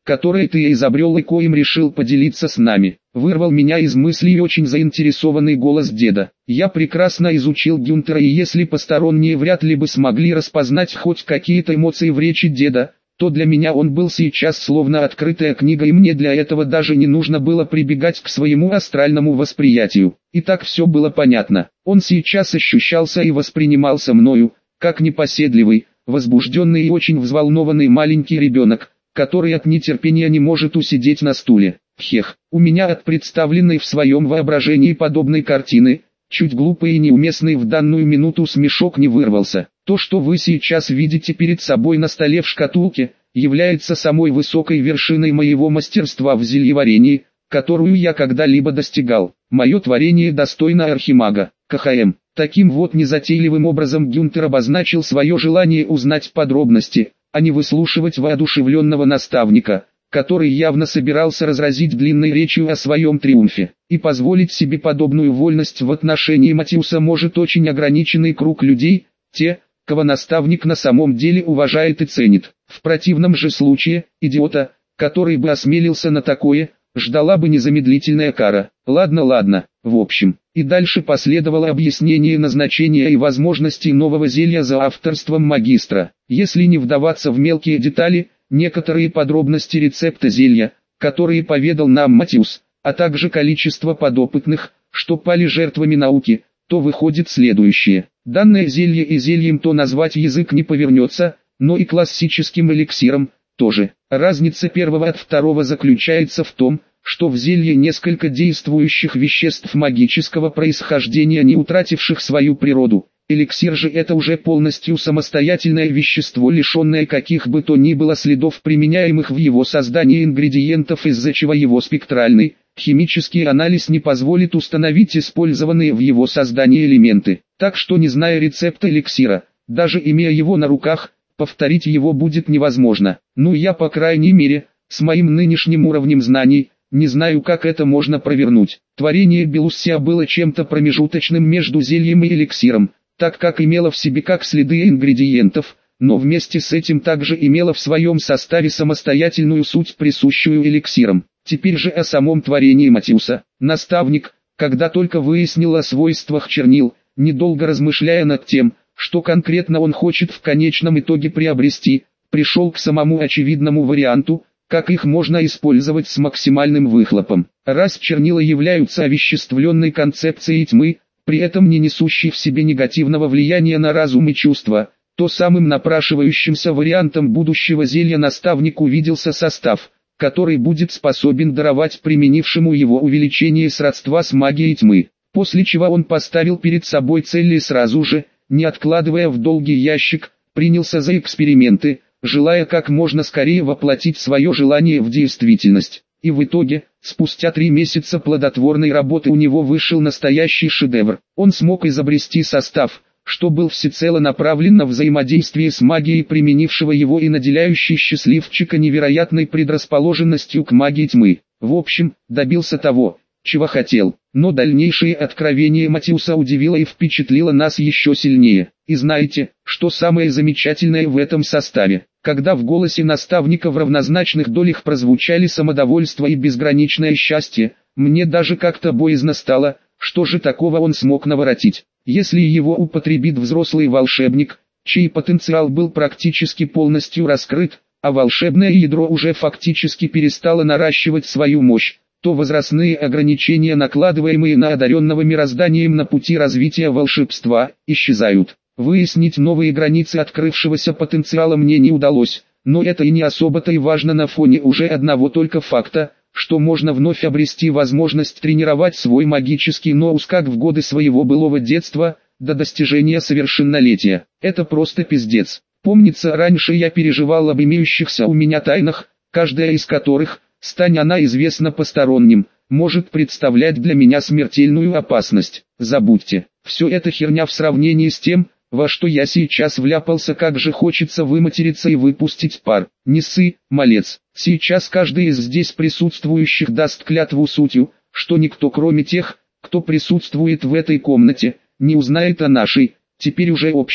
которое ты изобрел и коим решил поделиться с нами. Вырвал меня из мыслей очень заинтересованный голос деда. Я прекрасно изучил Гюнтера, и если посторонние вряд ли бы смогли распознать хоть какие-то эмоции в речи деда, то для меня он был сейчас словно открытая книга, и мне для этого даже не нужно было прибегать к своему астральному восприятию. И так все было понятно. Он сейчас ощущался и воспринимался мною, как непоседливый, возбужденный и очень взволнованный маленький ребенок, который от нетерпения не может усидеть на стуле. Хех, у меня от представленной в своем воображении подобной картины, чуть глупый и неуместный в данную минуту смешок не вырвался. То, что вы сейчас видите перед собой на столе в шкатулке, является самой высокой вершиной моего мастерства в зельеварении, которую я когда-либо достигал. Мое творение достойно архимага. КХМ. Таким вот незатейливым образом Гюнтер обозначил свое желание узнать подробности, а не выслушивать воодушевленного наставника, который явно собирался разразить длинной речью о своем триумфе. И позволить себе подобную вольность в отношении Матиуса может очень ограниченный круг людей, те, кого наставник на самом деле уважает и ценит. В противном же случае, идиота, который бы осмелился на такое, ждала бы незамедлительная кара. Ладно, ладно, в общем. И дальше последовало объяснение назначения и возможностей нового зелья за авторством магистра. Если не вдаваться в мелкие детали, некоторые подробности рецепта зелья, которые поведал нам Матиус, а также количество подопытных, что пали жертвами науки, то выходит следующее. Данное зелье и зельем то назвать язык не повернется, но и классическим эликсиром тоже. Разница первого от второго заключается в том, что в зелье несколько действующих веществ магического происхождения, не утративших свою природу. Эликсир же это уже полностью самостоятельное вещество, лишенное каких бы то ни было следов применяемых в его создании ингредиентов, из-за чего его спектральный, химический анализ не позволит установить использованные в его создании элементы. Так что, не зная рецепта эликсира, даже имея его на руках, повторить его будет невозможно. Ну, я по крайней мере, с моим нынешним уровнем знаний, не знаю, как это можно провернуть. Творение Белуссия было чем-то промежуточным между зельем и эликсиром, так как имело в себе как следы ингредиентов, но вместе с этим также имело в своем составе самостоятельную суть, присущую эликсирам. Теперь же о самом творении Матиуса. Наставник, когда только выяснил о свойствах чернил, недолго размышляя над тем, что конкретно он хочет в конечном итоге приобрести, пришел к самому очевидному варианту, как их можно использовать с максимальным выхлопом. Раз чернила являются овеществленной концепцией тьмы, при этом не несущей в себе негативного влияния на разум и чувства, то самым напрашивающимся вариантом будущего зелья наставнику виделся состав, который будет способен даровать применившему его увеличение сродства с магией тьмы. После чего он поставил перед собой цель и сразу же, не откладывая в долгий ящик, принялся за эксперименты, желая как можно скорее воплотить свое желание в действительность. И в итоге, спустя три месяца плодотворной работы у него вышел настоящий шедевр. Он смог изобрести состав, что был всецело направлен на взаимодействие с магией применившего его и наделяющий счастливчика невероятной предрасположенностью к магии тьмы. В общем, добился того, чего хотел. Но дальнейшее откровение Матиуса удивило и впечатлило нас еще сильнее. И знаете, что самое замечательное в этом составе? Когда в голосе наставника в равнозначных долях прозвучали самодовольство и безграничное счастье, мне даже как-то боязно стало, что же такого он смог наворотить. Если его употребит взрослый волшебник, чей потенциал был практически полностью раскрыт, а волшебное ядро уже фактически перестало наращивать свою мощь, то возрастные ограничения, накладываемые на одаренного мирозданием на пути развития волшебства, исчезают. Выяснить новые границы открывшегося потенциала мне не удалось, но это и не особо-то и важно на фоне уже одного только факта, что можно вновь обрести возможность тренировать свой магический ноус как в годы своего былого детства, до достижения совершеннолетия. Это просто пиздец. Помнится, раньше я переживал об имеющихся у меня тайнах, каждая из которых, стань она известна посторонним, может представлять для меня смертельную опасность. Забудьте, все это херня в сравнении с тем, во что я сейчас вляпался. Как же хочется выматериться и выпустить пар. Не ссы, малец. Сейчас каждый из здесь присутствующих даст клятву сутью, что никто кроме тех, кто присутствует в этой комнате, не узнает о нашей, теперь уже общей,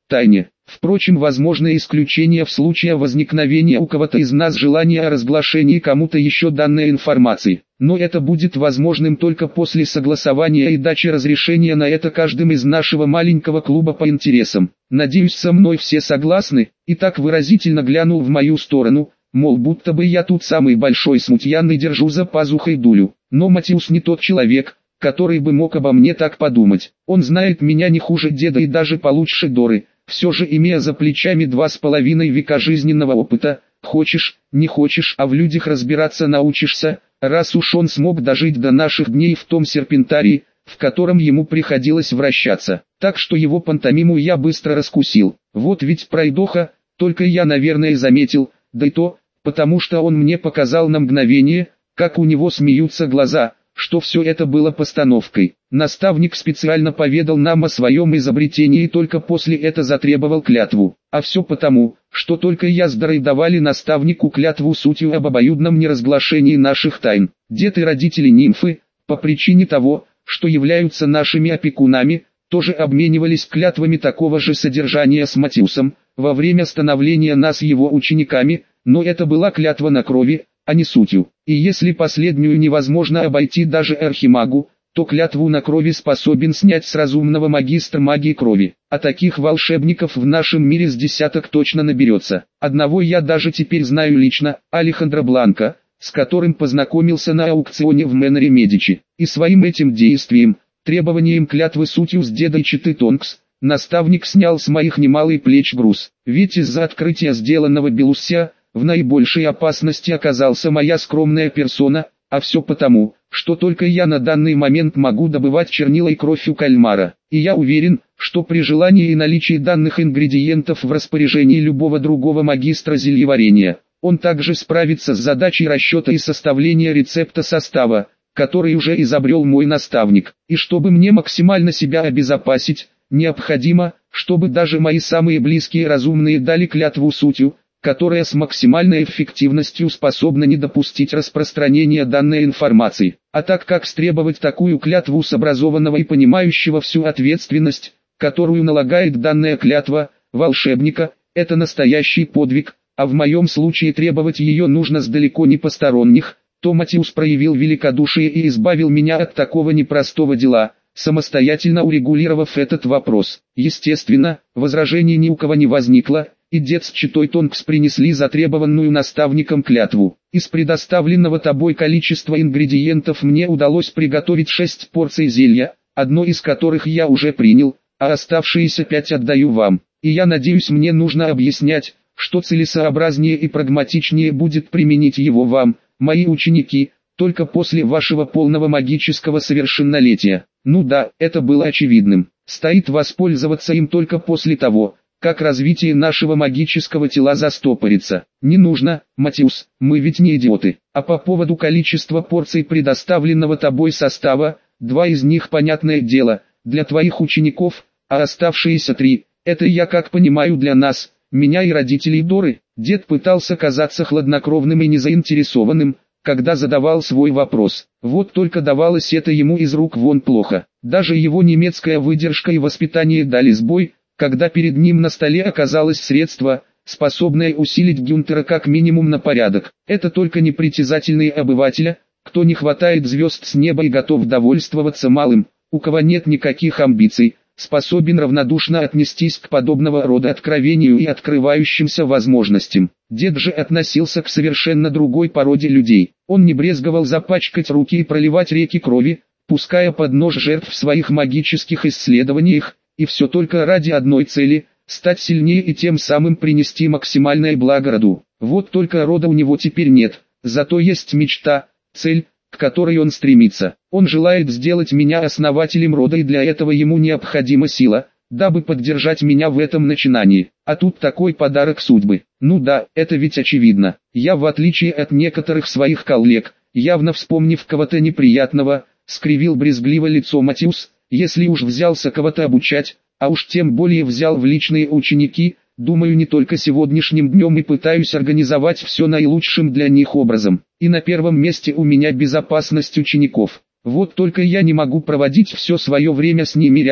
тайне. Впрочем, возможны исключения в случае возникновения у кого-то из нас желания о разглашении кому-то еще данной информации. Но это будет возможным только после согласования и дачи разрешения на это каждым из нашего маленького клуба по интересам. Надеюсь, со мной все согласны, и так выразительно глянул в мою сторону, мол, будто бы я тут самый большой смутьян и держу за пазухой дулю. Но Матиус не тот человек, который бы мог обо мне так подумать. Он знает меня не хуже деда и даже получше Доры. Все же, имея за плечами два с половиной века жизненного опыта, хочешь, не хочешь, а в людях разбираться научишься, раз уж он смог дожить до наших дней в том серпентарии, в котором ему приходилось вращаться. Так что его пантомиму я быстро раскусил. Вот ведь пройдоха, только я, наверное, заметил, да и то, потому что он мне показал на мгновение, как у него смеются глаза, что все это было постановкой. Наставник специально поведал нам о своем изобретении и только после этого затребовал клятву. А все потому, что только я с Дорой давали наставнику клятву сутью об обоюдном неразглашении наших тайн. Дед и родители нимфы, по причине того, что являются нашими опекунами, тоже обменивались клятвами такого же содержания с Матиусом, во время становления нас его учениками, но это была клятва на крови, а не сутью. И если последнюю невозможно обойти даже архимагу, то клятву на крови способен снять с разумного магистра магии крови. А таких волшебников в нашем мире с десяток точно наберется. Одного я даже теперь знаю лично, Алехандро Бланко, с которым познакомился на аукционе в Мэноре Медичи. И своим этим действием, требованием клятвы сутью с дедой Читы Тонкс, наставник снял с моих немалый плеч груз. Ведь из-за открытия сделанного Белуссия, в наибольшей опасности оказался моя скромная персона, а все потому, что только я на данный момент могу добывать чернила и кровь у кальмара. И я уверен, что при желании и наличии данных ингредиентов в распоряжении любого другого магистра зельеварения, он также справится с задачей расчета и составления рецепта состава, который уже изобрел мой наставник. И чтобы мне максимально себя обезопасить, необходимо, чтобы даже мои самые близкие разумные дали клятву сутью, которая с максимальной эффективностью способна не допустить распространения данной информации. А так как стребовать такую клятву с образованного и понимающего всю ответственность, которую налагает данная клятва, волшебника, это настоящий подвиг, а в моем случае требовать ее нужно с далеко не посторонних, то Матиус проявил великодушие и избавил меня от такого непростого дела, самостоятельно урегулировав этот вопрос. Естественно, возражений ни у кого не возникло, и дед с Читой Тонкс принесли затребованную наставником клятву. Из предоставленного тобой количества ингредиентов мне удалось приготовить шесть порций зелья, одно из которых я уже принял, а оставшиеся пять отдаю вам. И я надеюсь, мне нужно объяснять, что целесообразнее и прагматичнее будет применить его вам, мои ученики, только после вашего полного магического совершеннолетия. Ну да, это было очевидным. Стоит воспользоваться им только после того, как развитие нашего магического тела застопорится. Не нужно, Матиус, мы ведь не идиоты. А по поводу количества порций предоставленного тобой состава, два из них, понятное дело, для твоих учеников, а оставшиеся три, это, я как понимаю, для нас, меня и родителей Доры. Дед пытался казаться хладнокровным и незаинтересованным, когда задавал свой вопрос. Вот только давалось это ему из рук вон плохо. Даже его немецкая выдержка и воспитание дали сбой, когда перед ним на столе оказалось средство, способное усилить Гюнтера как минимум на порядок. Это только непритязательные обыватели, кто не хватает звезд с неба и готов довольствоваться малым, у кого нет никаких амбиций, способен равнодушно отнестись к подобного рода откровению и открывающимся возможностям. Дед же относился к совершенно другой породе людей. Он не брезговал запачкать руки и проливать реки крови, пуская под нож жертв в своих магических исследованиях, и все только ради одной цели – стать сильнее и тем самым принести максимальное благо роду. Вот только рода у него теперь нет, зато есть мечта, цель, к которой он стремится. Он желает сделать меня основателем рода, и для этого ему необходима сила, дабы поддержать меня в этом начинании. А тут такой подарок судьбы. Ну да, это ведь очевидно. Я, в отличие от некоторых своих коллег, явно вспомнив кого-то неприятного, скривил брезгливо лицо Матиус, если уж взялся кого-то обучать, а уж тем более взял в личные ученики, думаю, не только сегодняшним днем и пытаюсь организовать все наилучшим для них образом. И на первом месте у меня безопасность учеников. Вот только я не могу проводить все свое время с ними рядом,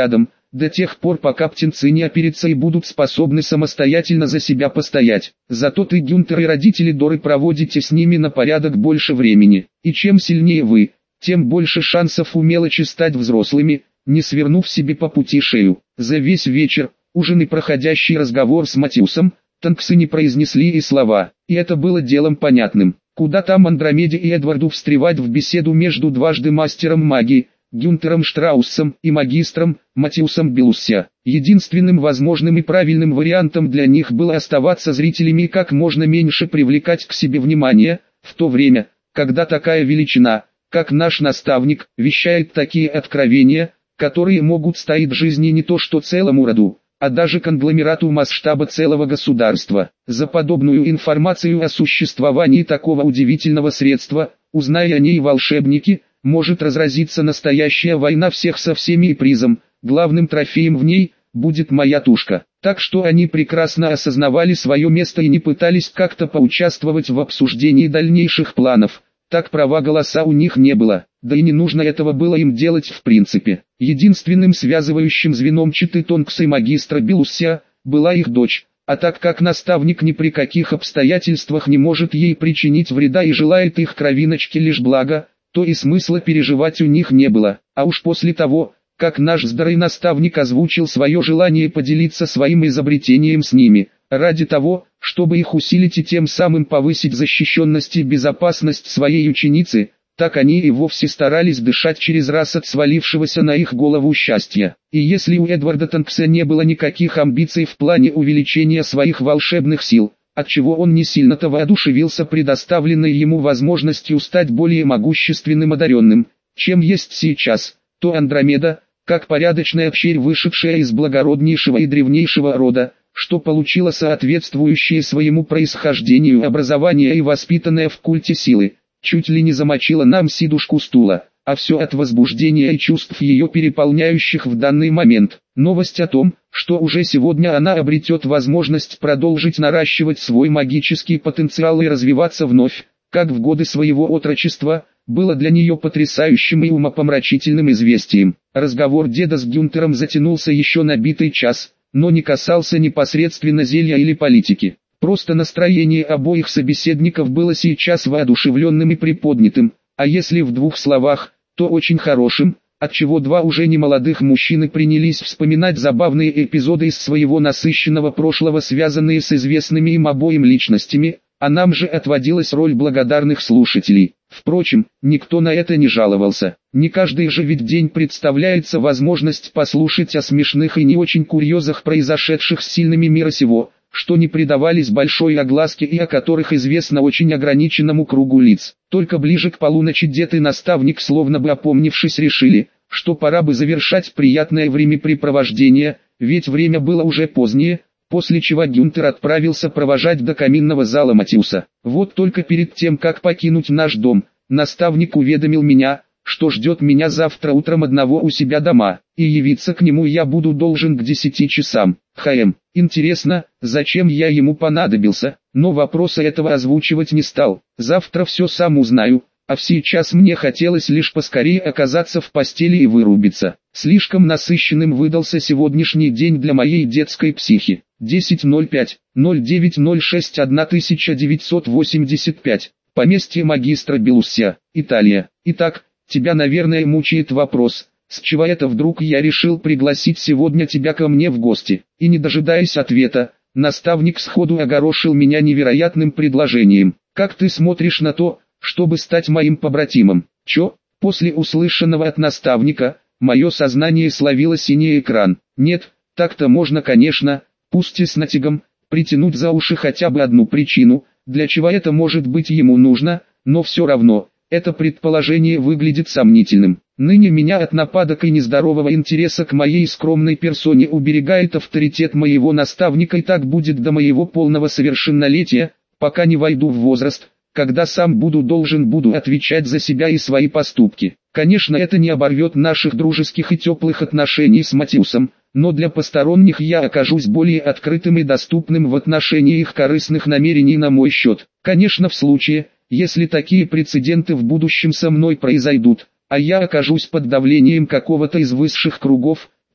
до тех пор, пока птенцы не оперятся и будут способны самостоятельно за себя постоять. Зато ты, Гюнтер, и родители Доры проводите с ними на порядок больше времени. И чем сильнее вы, тем больше шансов у мелочи стать взрослыми, не свернув себе по пути шею. За весь вечер, ужин и проходящий разговор с Матиусом, Тонксы не произнесли и слова, и это было делом понятным. Куда там Андромеде и Эдварду встревать в беседу между дважды мастером магии, Гюнтером Штраусом, и магистром, Матиусом Белусся. Единственным возможным и правильным вариантом для них было оставаться зрителями и как можно меньше привлекать к себе внимание, в то время, когда такая величина, как наш наставник, вещает такие откровения, которые могут стоить жизни не то что целому роду, а даже конгломерату масштаба целого государства. За подобную информацию о существовании такого удивительного средства, узная о ней волшебники, может разразиться настоящая война всех со всеми и призом, главным трофеем в ней, будет моя тушка. Так что они прекрасно осознавали свое место и не пытались как-то поучаствовать в обсуждении дальнейших планов. Так права голоса у них не было, да и не нужно этого было им делать в принципе. Единственным связывающим звеном четы Тонкса и магистра Белусся была их дочь, а так как наставник ни при каких обстоятельствах не может ей причинить вреда и желает их кровиночке лишь блага, то и смысла переживать у них не было. А уж после того, как наш старый наставник озвучил свое желание поделиться своим изобретением с ними, ради того, чтобы их усилить и тем самым повысить защищенность и безопасность своей ученицы, так они и вовсе старались дышать через раз от свалившегося на их голову счастья. И если у Эдварда Тонкса не было никаких амбиций в плане увеличения своих волшебных сил, отчего он не сильно-то воодушевился предоставленной ему возможностью стать более могущественным одаренным, чем есть сейчас, то Андромеда, как порядочная черь, вышедшая из благороднейшего и древнейшего рода, что получила соответствующее своему происхождению образование и воспитанная в культе силы, чуть ли не замочила нам сидушку стула, а все от возбуждения и чувств ее переполняющих в данный момент. Новость о том, что уже сегодня она обретет возможность продолжить наращивать свой магический потенциал и развиваться вновь, как в годы своего отрочества, было для нее потрясающим и умопомрачительным известием. Разговор деда с Гюнтером затянулся еще на битый час, но не касался непосредственно зелья или политики. Просто настроение обоих собеседников было сейчас воодушевленным и приподнятым, а если в двух словах, то очень хорошим, отчего два уже немолодых мужчины принялись вспоминать забавные эпизоды из своего насыщенного прошлого, связанные с известными им обоим личностями, а нам же отводилась роль благодарных слушателей. Впрочем, никто на это не жаловался. Не каждый же ведь день представляется возможность послушать о смешных и не очень курьезах, произошедших с сильными мира сего, что не придавались большой огласке и о которых известно очень ограниченному кругу лиц. Только ближе к полуночи дед и наставник, словно бы опомнившись, решили, что пора бы завершать приятное времяпрепровождение, ведь время было уже позднее, после чего Гюнтер отправился провожать до каминного зала Матиуса. Вот только перед тем, как покинуть наш дом, наставник уведомил меня, что ждет меня завтра утром одного у себя дома, и явиться к нему я буду должен к десяти часам. Хм, интересно, зачем я ему понадобился, но вопроса этого озвучивать не стал. Завтра все сам узнаю, а сейчас мне хотелось лишь поскорее оказаться в постели и вырубиться. Слишком насыщенным выдался сегодняшний день для моей детской психи. десять ноль пять ноль девять ноль шесть тысяча девятьсот восемьдесят пять. Поместье магистра Белусся, Италия. Итак, тебя, наверное, мучает вопрос, с чего это вдруг я решил пригласить сегодня тебя ко мне в гости. И не дожидаясь ответа, наставник сходу огорошил меня невероятным предложением. Как ты смотришь на то, чтобы стать моим побратимом? Чё? После услышанного от наставника, мое сознание словило синий экран. Нет, так-то можно, конечно, пусть и с натягом, притянуть за уши хотя бы одну причину, для чего это может быть ему нужно, но все равно, это предположение выглядит сомнительным. Ныне меня от нападок и нездорового интереса к моей скромной персоне уберегает авторитет моего наставника, и так будет до моего полного совершеннолетия, пока не войду в возраст, когда сам буду должен буду отвечать за себя и свои поступки. Конечно, это не оборвет наших дружеских и теплых отношений с Матиусом, но для посторонних я окажусь более открытым и доступным в отношении их корыстных намерений на мой счет. Конечно, в случае, если такие прецеденты в будущем со мной произойдут, а я окажусь под давлением какого-то из высших кругов,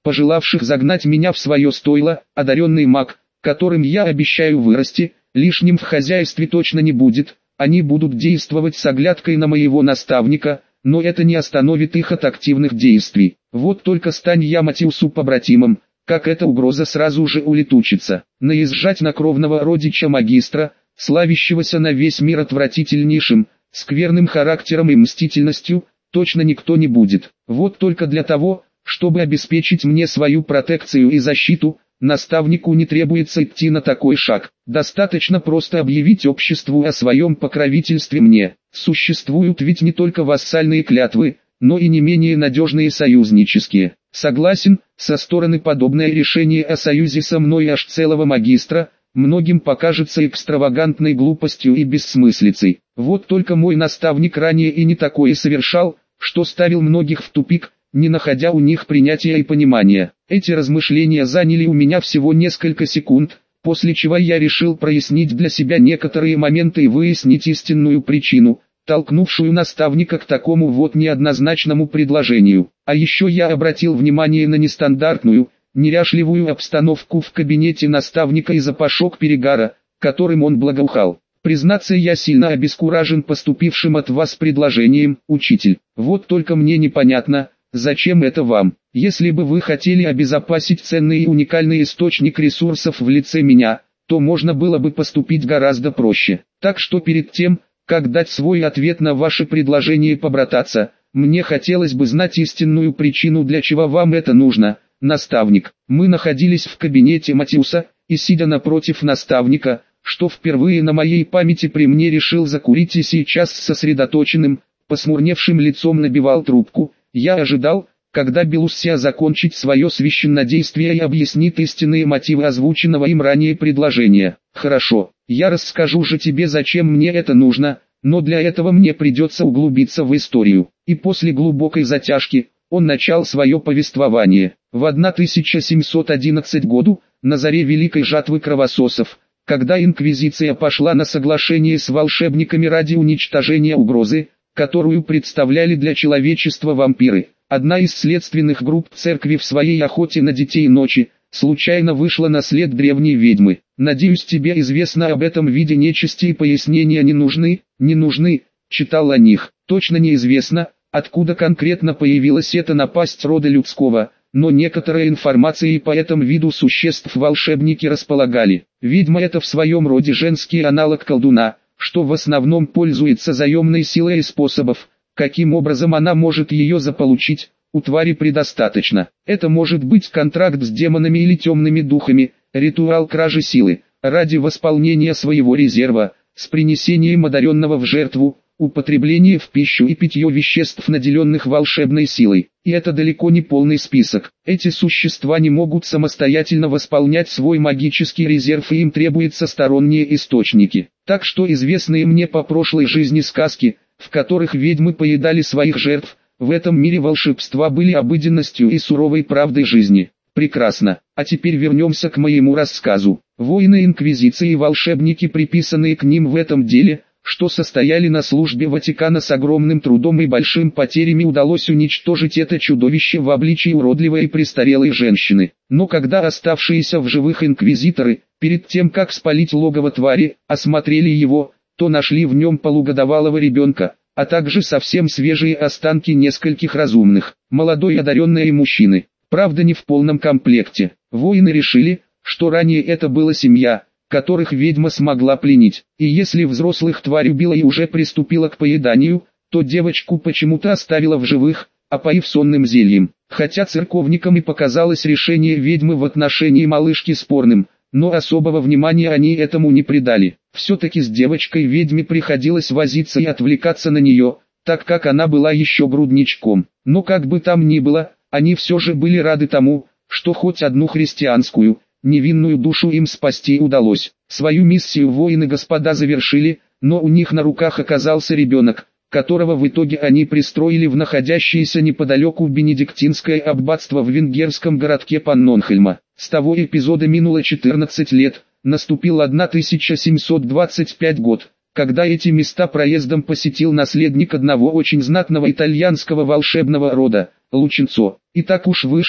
пожелавших загнать меня в свое стойло. Одаренный маг, которым я обещаю вырасти, лишним в хозяйстве точно не будет. Они будут действовать с оглядкой на моего наставника, но это не остановит их от активных действий. Вот только стань я Матиусу побратимом, как эта угроза сразу же улетучится. Наезжать на кровного родича магистра, славящегося на весь мир отвратительнейшим, скверным характером и мстительностью, точно никто не будет. Вот только для того, чтобы обеспечить мне свою протекцию и защиту, наставнику не требуется идти на такой шаг. Достаточно просто объявить обществу о своем покровительстве мне. Существуют ведь не только вассальные клятвы, но и не менее надежные союзнические. Согласен, со стороны подобное решение о союзе со мной аж целого магистра, многим покажется экстравагантной глупостью и бессмыслицей. Вот только мой наставник ранее и не такое совершал, что ставил многих в тупик, не находя у них принятия и понимания. Эти размышления заняли у меня всего несколько секунд, после чего я решил прояснить для себя некоторые моменты и выяснить истинную причину, толкнувшую наставника к такому вот неоднозначному предложению. А еще я обратил внимание на нестандартную, неряшливую обстановку в кабинете наставника и запашок перегара, которым он благоухал. Признаться, я сильно обескуражен поступившим от вас предложением, учитель. Вот только мне непонятно, зачем это вам? Если бы вы хотели обезопасить ценный и уникальный источник ресурсов в лице меня, то можно было бы поступить гораздо проще. Так что перед тем, как дать свой ответ на ваше предложение побрататься, мне хотелось бы знать истинную причину, для чего вам это нужно, наставник. Мы находились в кабинете Матиуса, и сидя напротив наставника, что впервые на моей памяти при мне решил закурить и сейчас с сосредоточенным, посмурневшим лицом набивал трубку, я ожидал, когда Белуссия закончит свое священнодействие и объяснит истинные мотивы озвученного им ранее предложения. Хорошо, я расскажу же тебе, зачем мне это нужно, но для этого мне придется углубиться в историю. И после глубокой затяжки, он начал свое повествование. В тысяча семьсот одиннадцатом году, на заре Великой Жатвы Кровососов, когда Инквизиция пошла на соглашение с волшебниками ради уничтожения угрозы, которую представляли для человечества вампиры, одна из следственных групп церкви в своей охоте на детей ночи, случайно вышла на след древней ведьмы. Надеюсь, тебе известно об этом виде нечисти и пояснения не нужны, не нужны, читал о них. Точно неизвестно, откуда конкретно появилась эта напасть рода людского, но некоторая информация и по этому виду существ волшебники располагали. Ведьма — это в своем роде женский аналог колдуна, что в основном пользуется заемной силой и способов, каким образом она может ее заполучить, у твари предостаточно. Это может быть контракт с демонами или темными духами, ритуал кражи силы, ради восполнения своего резерва, с принесением одаренного в жертву, употребление в пищу и питье веществ, наделенных волшебной силой. И это далеко не полный список. Эти существа не могут самостоятельно восполнять свой магический резерв, и им требуются сторонние источники. Так что известные мне по прошлой жизни сказки, в которых ведьмы поедали своих жертв, в этом мире волшебства были обыденностью и суровой правдой жизни. Прекрасно. А теперь вернемся к моему рассказу. Воины Инквизиции и волшебники, приписанные к ним в этом деле, что состояли на службе Ватикана, с огромным трудом и большим потерями удалось уничтожить это чудовище в обличии уродливой и престарелой женщины. Но когда оставшиеся в живых инквизиторы, перед тем как спалить логово твари, осмотрели его, то нашли в нем полугодовалого ребенка, а также совсем свежие останки нескольких разумных, молодой одаренной и мужчины. Правда, не в полном комплекте. Воины решили, что ранее это была семья, которых ведьма смогла пленить, и если взрослых тварь убила и уже приступила к поеданию, то девочку почему-то оставила в живых, опоив сонным зельем. Хотя церковникам и показалось решение ведьмы в отношении малышки спорным, но особого внимания они этому не придали. Все-таки с девочкой ведьме приходилось возиться и отвлекаться на нее, так как она была еще грудничком. Но как бы там ни было, они все же были рады тому, что хоть одну христианскую, невинную душу им спасти удалось. Свою миссию воины господа завершили, но у них на руках оказался ребенок, которого в итоге они пристроили в находящееся неподалеку бенедиктинское аббатство в венгерском городке Паннонхельма. С того эпизода минуло четырнадцать лет, наступил тысяча семьсот двадцать пятый год, когда эти места проездом посетил наследник одного очень знатного итальянского волшебного рода, Лученцо. И так уж вышло,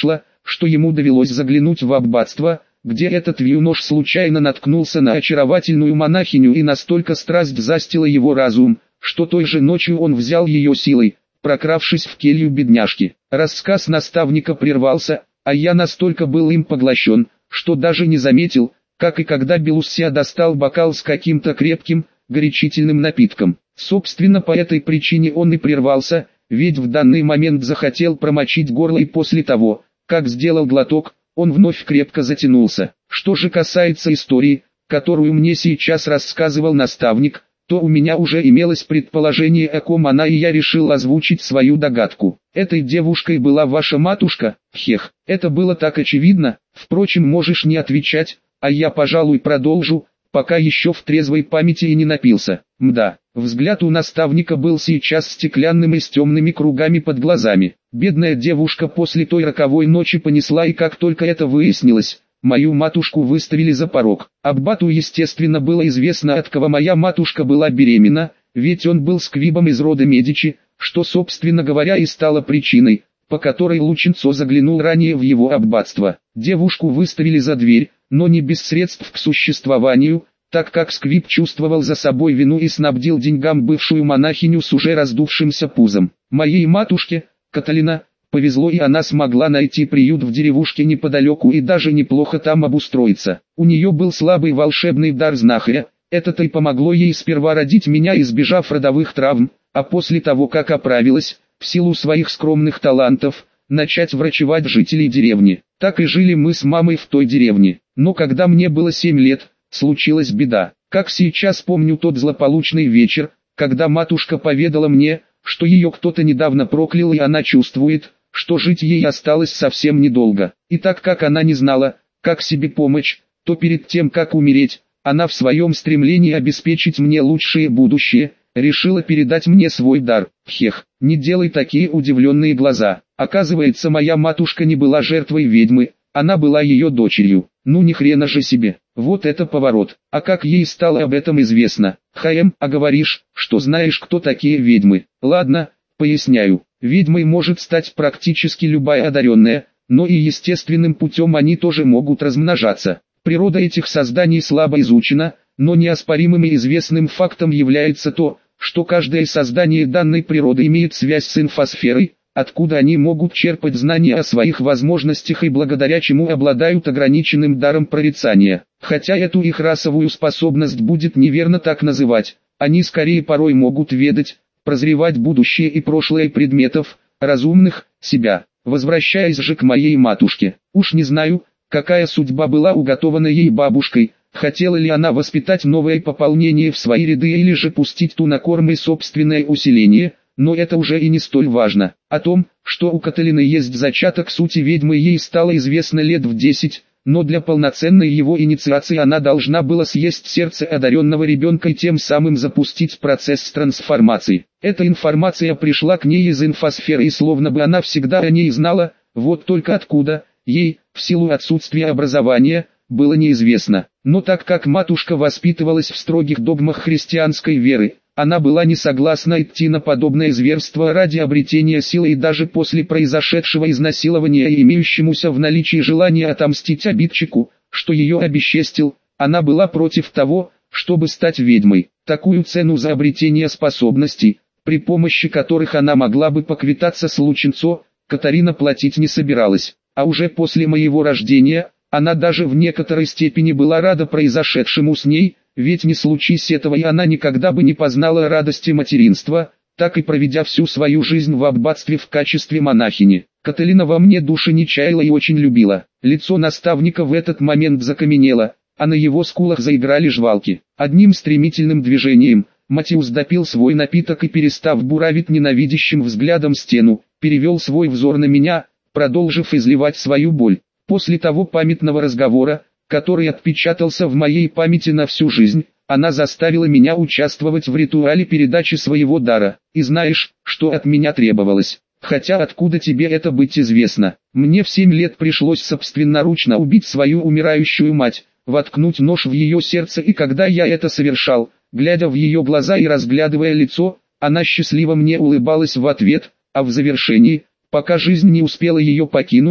что ему довелось заглянуть в аббатство, где этот юнош случайно наткнулся на очаровательную монахиню, и настолько страсть застила его разум, что той же ночью он взял ее силой, прокравшись в келью бедняжки. Рассказ наставника прервался, а я настолько был им поглощен, что даже не заметил, как и когда Белуссия достал бокал с каким-то крепким, горячительным напитком. Собственно, по этой причине он и прервался, ведь в данный момент захотел промочить горло, и после того, как сделал глоток, он вновь крепко затянулся. Что же касается истории, которую мне сейчас рассказывал наставник, то у меня уже имелось предположение, о ком она, и я решил озвучить свою догадку. Этой девушкой была ваша матушка? Хех, это было так очевидно. Впрочем, можешь не отвечать, а я, пожалуй, продолжу, пока еще в трезвой памяти и не напился. Мда, взгляд у наставника был сейчас стеклянным и с темными кругами под глазами. Бедная девушка после той роковой ночи понесла, и как только это выяснилось, мою матушку выставили за порог. Аббату, естественно, было известно, от кого моя матушка была беременна, ведь он был сквибом из рода Медичи, что, собственно говоря, и стало причиной, по которой Лученцо заглянул ранее в его аббатство. Девушку выставили за дверь, но не без средств к существованию, так как сквиб чувствовал за собой вину и снабдил деньгам бывшую монахиню с уже раздувшимся пузом. Моей матушке, Каталина, повезло, и она смогла найти приют в деревушке неподалеку и даже неплохо там обустроиться. У нее был слабый волшебный дар знахаря, это-то и помогло ей сперва родить меня, избежав родовых травм, а после того, как оправилась, в силу своих скромных талантов, начать врачевать жителей деревни. Так и жили мы с мамой в той деревне. Но когда мне было семь лет, случилась беда. Как сейчас помню тот злополучный вечер, когда матушка поведала мне, что ее кто-то недавно проклял, и она чувствует, что жить ей осталось совсем недолго. И так как она не знала, как себе помочь, то перед тем, как умереть, она в своем стремлении обеспечить мне лучшее будущее, решила передать мне свой дар. Хех, не делай такие удивленные глаза. Оказывается, моя матушка не была жертвой ведьмы, она была ее дочерью. Ну ни хрена же себе, вот это поворот. А как ей стало об этом известно? Хм, а говоришь, что знаешь, кто такие ведьмы? Ладно, поясняю. Ведьмой может стать практически любая одаренная, но и естественным путем они тоже могут размножаться. Природа этих созданий слабо изучена, но неоспоримым и известным фактом является то, что каждое создание данной природы имеет связь с инфосферой, откуда они могут черпать знания о своих возможностях и благодаря чему обладают ограниченным даром прорицания. Хотя эту их расовую способность будет неверно так называть, они скорее порой могут ведать, прозревать будущее и прошлое предметов, разумных, себя. Возвращаясь же к моей матушке, уж не знаю, какая судьба была уготована ей бабушкой, хотела ли она воспитать новое пополнение в свои ряды или же пустить ту на корм и собственное усиление, но это уже и не столь важно. О том, что у Каталины есть зачаток сути ведьмы, ей стало известно лет в десять, но для полноценной его инициации она должна была съесть сердце одаренного ребенка и тем самым запустить процесс трансформации. Эта информация пришла к ней из инфосферы, и словно бы она всегда о ней знала, вот только откуда, ей, в силу отсутствия образования, было неизвестно. Но так как матушка воспитывалась в строгих догмах христианской веры, она была не согласна идти на подобное зверство ради обретения силы, и даже после произошедшего изнасилования и имеющемуся в наличии желания отомстить обидчику, что ее обесчестил, она была против того, чтобы стать ведьмой. Такую цену за обретение способностей, при помощи которых она могла бы поквитаться с Лученцо, Катарина платить не собиралась. А уже после моего рождения, она даже в некоторой степени была рада произошедшему с ней, ведь не случись этого, и она никогда бы не познала радости материнства, так и проведя всю свою жизнь в аббатстве в качестве монахини. Каталина во мне души не чаяла и очень любила. Лицо наставника в этот момент закаменело, а на его скулах заиграли жвалки. Одним стремительным движением, Матиус допил свой напиток и, перестав буравить ненавидящим взглядом стену, перевел свой взор на меня, продолжив изливать свою боль. После того памятного разговора, который отпечатался в моей памяти на всю жизнь, она заставила меня участвовать в ритуале передачи своего дара. И знаешь, что от меня требовалось? Хотя откуда тебе это быть известно? Мне в семь лет пришлось собственноручно убить свою умирающую мать, воткнуть нож в ее сердце, и когда я это совершал, глядя в ее глаза и разглядывая лицо, она счастливо мне улыбалась в ответ, а в завершении, пока жизнь не успела ее покинуть,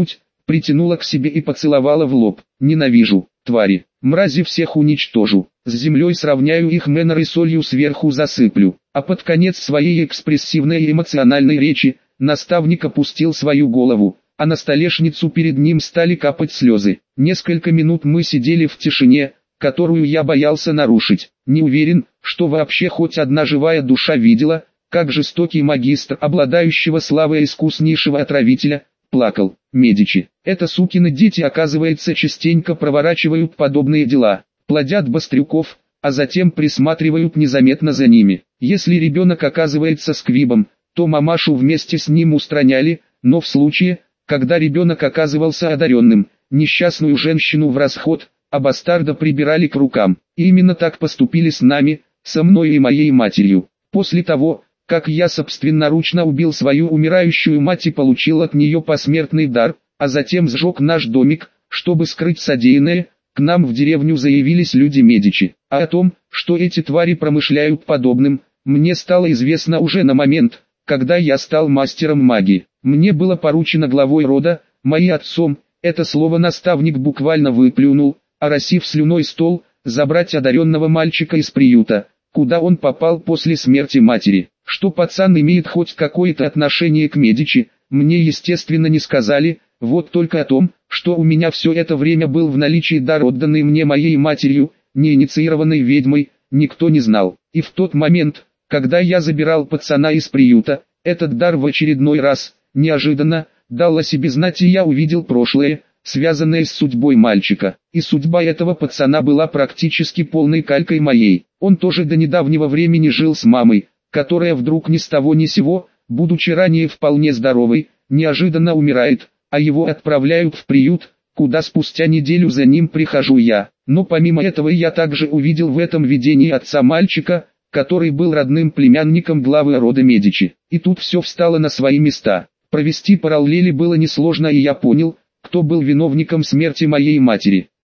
притянула к себе и поцеловала в лоб. Ненавижу, твари, мрази всех уничтожу, с землей сравняю их мэннер и солью сверху засыплю. А под конец своей экспрессивной и эмоциональной речи, наставник опустил свою голову, а на столешницу перед ним стали капать слезы. Несколько минут мы сидели в тишине, которую я боялся нарушить. Не уверен, что вообще хоть одна живая душа видела, как жестокий магистр, обладающего славой искуснейшего отравителя, плакал. Медичи, это сукины дети, оказывается, частенько проворачивают подобные дела, плодят бастрюков, а затем присматривают незаметно за ними. Если ребенок оказывается сквибом, то мамашу вместе с ним устраняли, но в случае, когда ребенок оказывался одаренным, несчастную женщину в расход, а бастарда прибирали к рукам. И именно так поступили с нами, со мной и моей матерью. После того, как я собственноручно убил свою умирающую мать и получил от нее посмертный дар, а затем сжег наш домик, чтобы скрыть содеянное, к нам в деревню заявились люди Медичи. А о том, что эти твари промышляют подобным, мне стало известно уже на момент, когда я стал мастером магии. Мне было поручено главой рода, моим отцом, это слово наставник буквально выплюнул, оросив слюной стол, забрать одаренного мальчика из приюта, куда он попал после смерти матери. Что пацан имеет хоть какое-то отношение к Медичи, мне естественно не сказали, вот только о том, что у меня все это время был в наличии дар, отданный мне моей матерью, неинициированной ведьмой, никто не знал. И в тот момент, когда я забирал пацана из приюта, этот дар в очередной раз, неожиданно, дал о себе знать, и я увидел прошлое, связанное с судьбой мальчика. И судьба этого пацана была практически полной калькой моей. Он тоже до недавнего времени жил с мамой, которая вдруг ни с того ни сего, будучи ранее вполне здоровой, неожиданно умирает, а его отправляют в приют, куда спустя неделю за ним прихожу я. Но помимо этого я также увидел в этом видении отца мальчика, который был родным племянником главы рода Медичи. И тут все встало на свои места. Провести параллели было несложно, и я понял, кто был виновником смерти моей матери.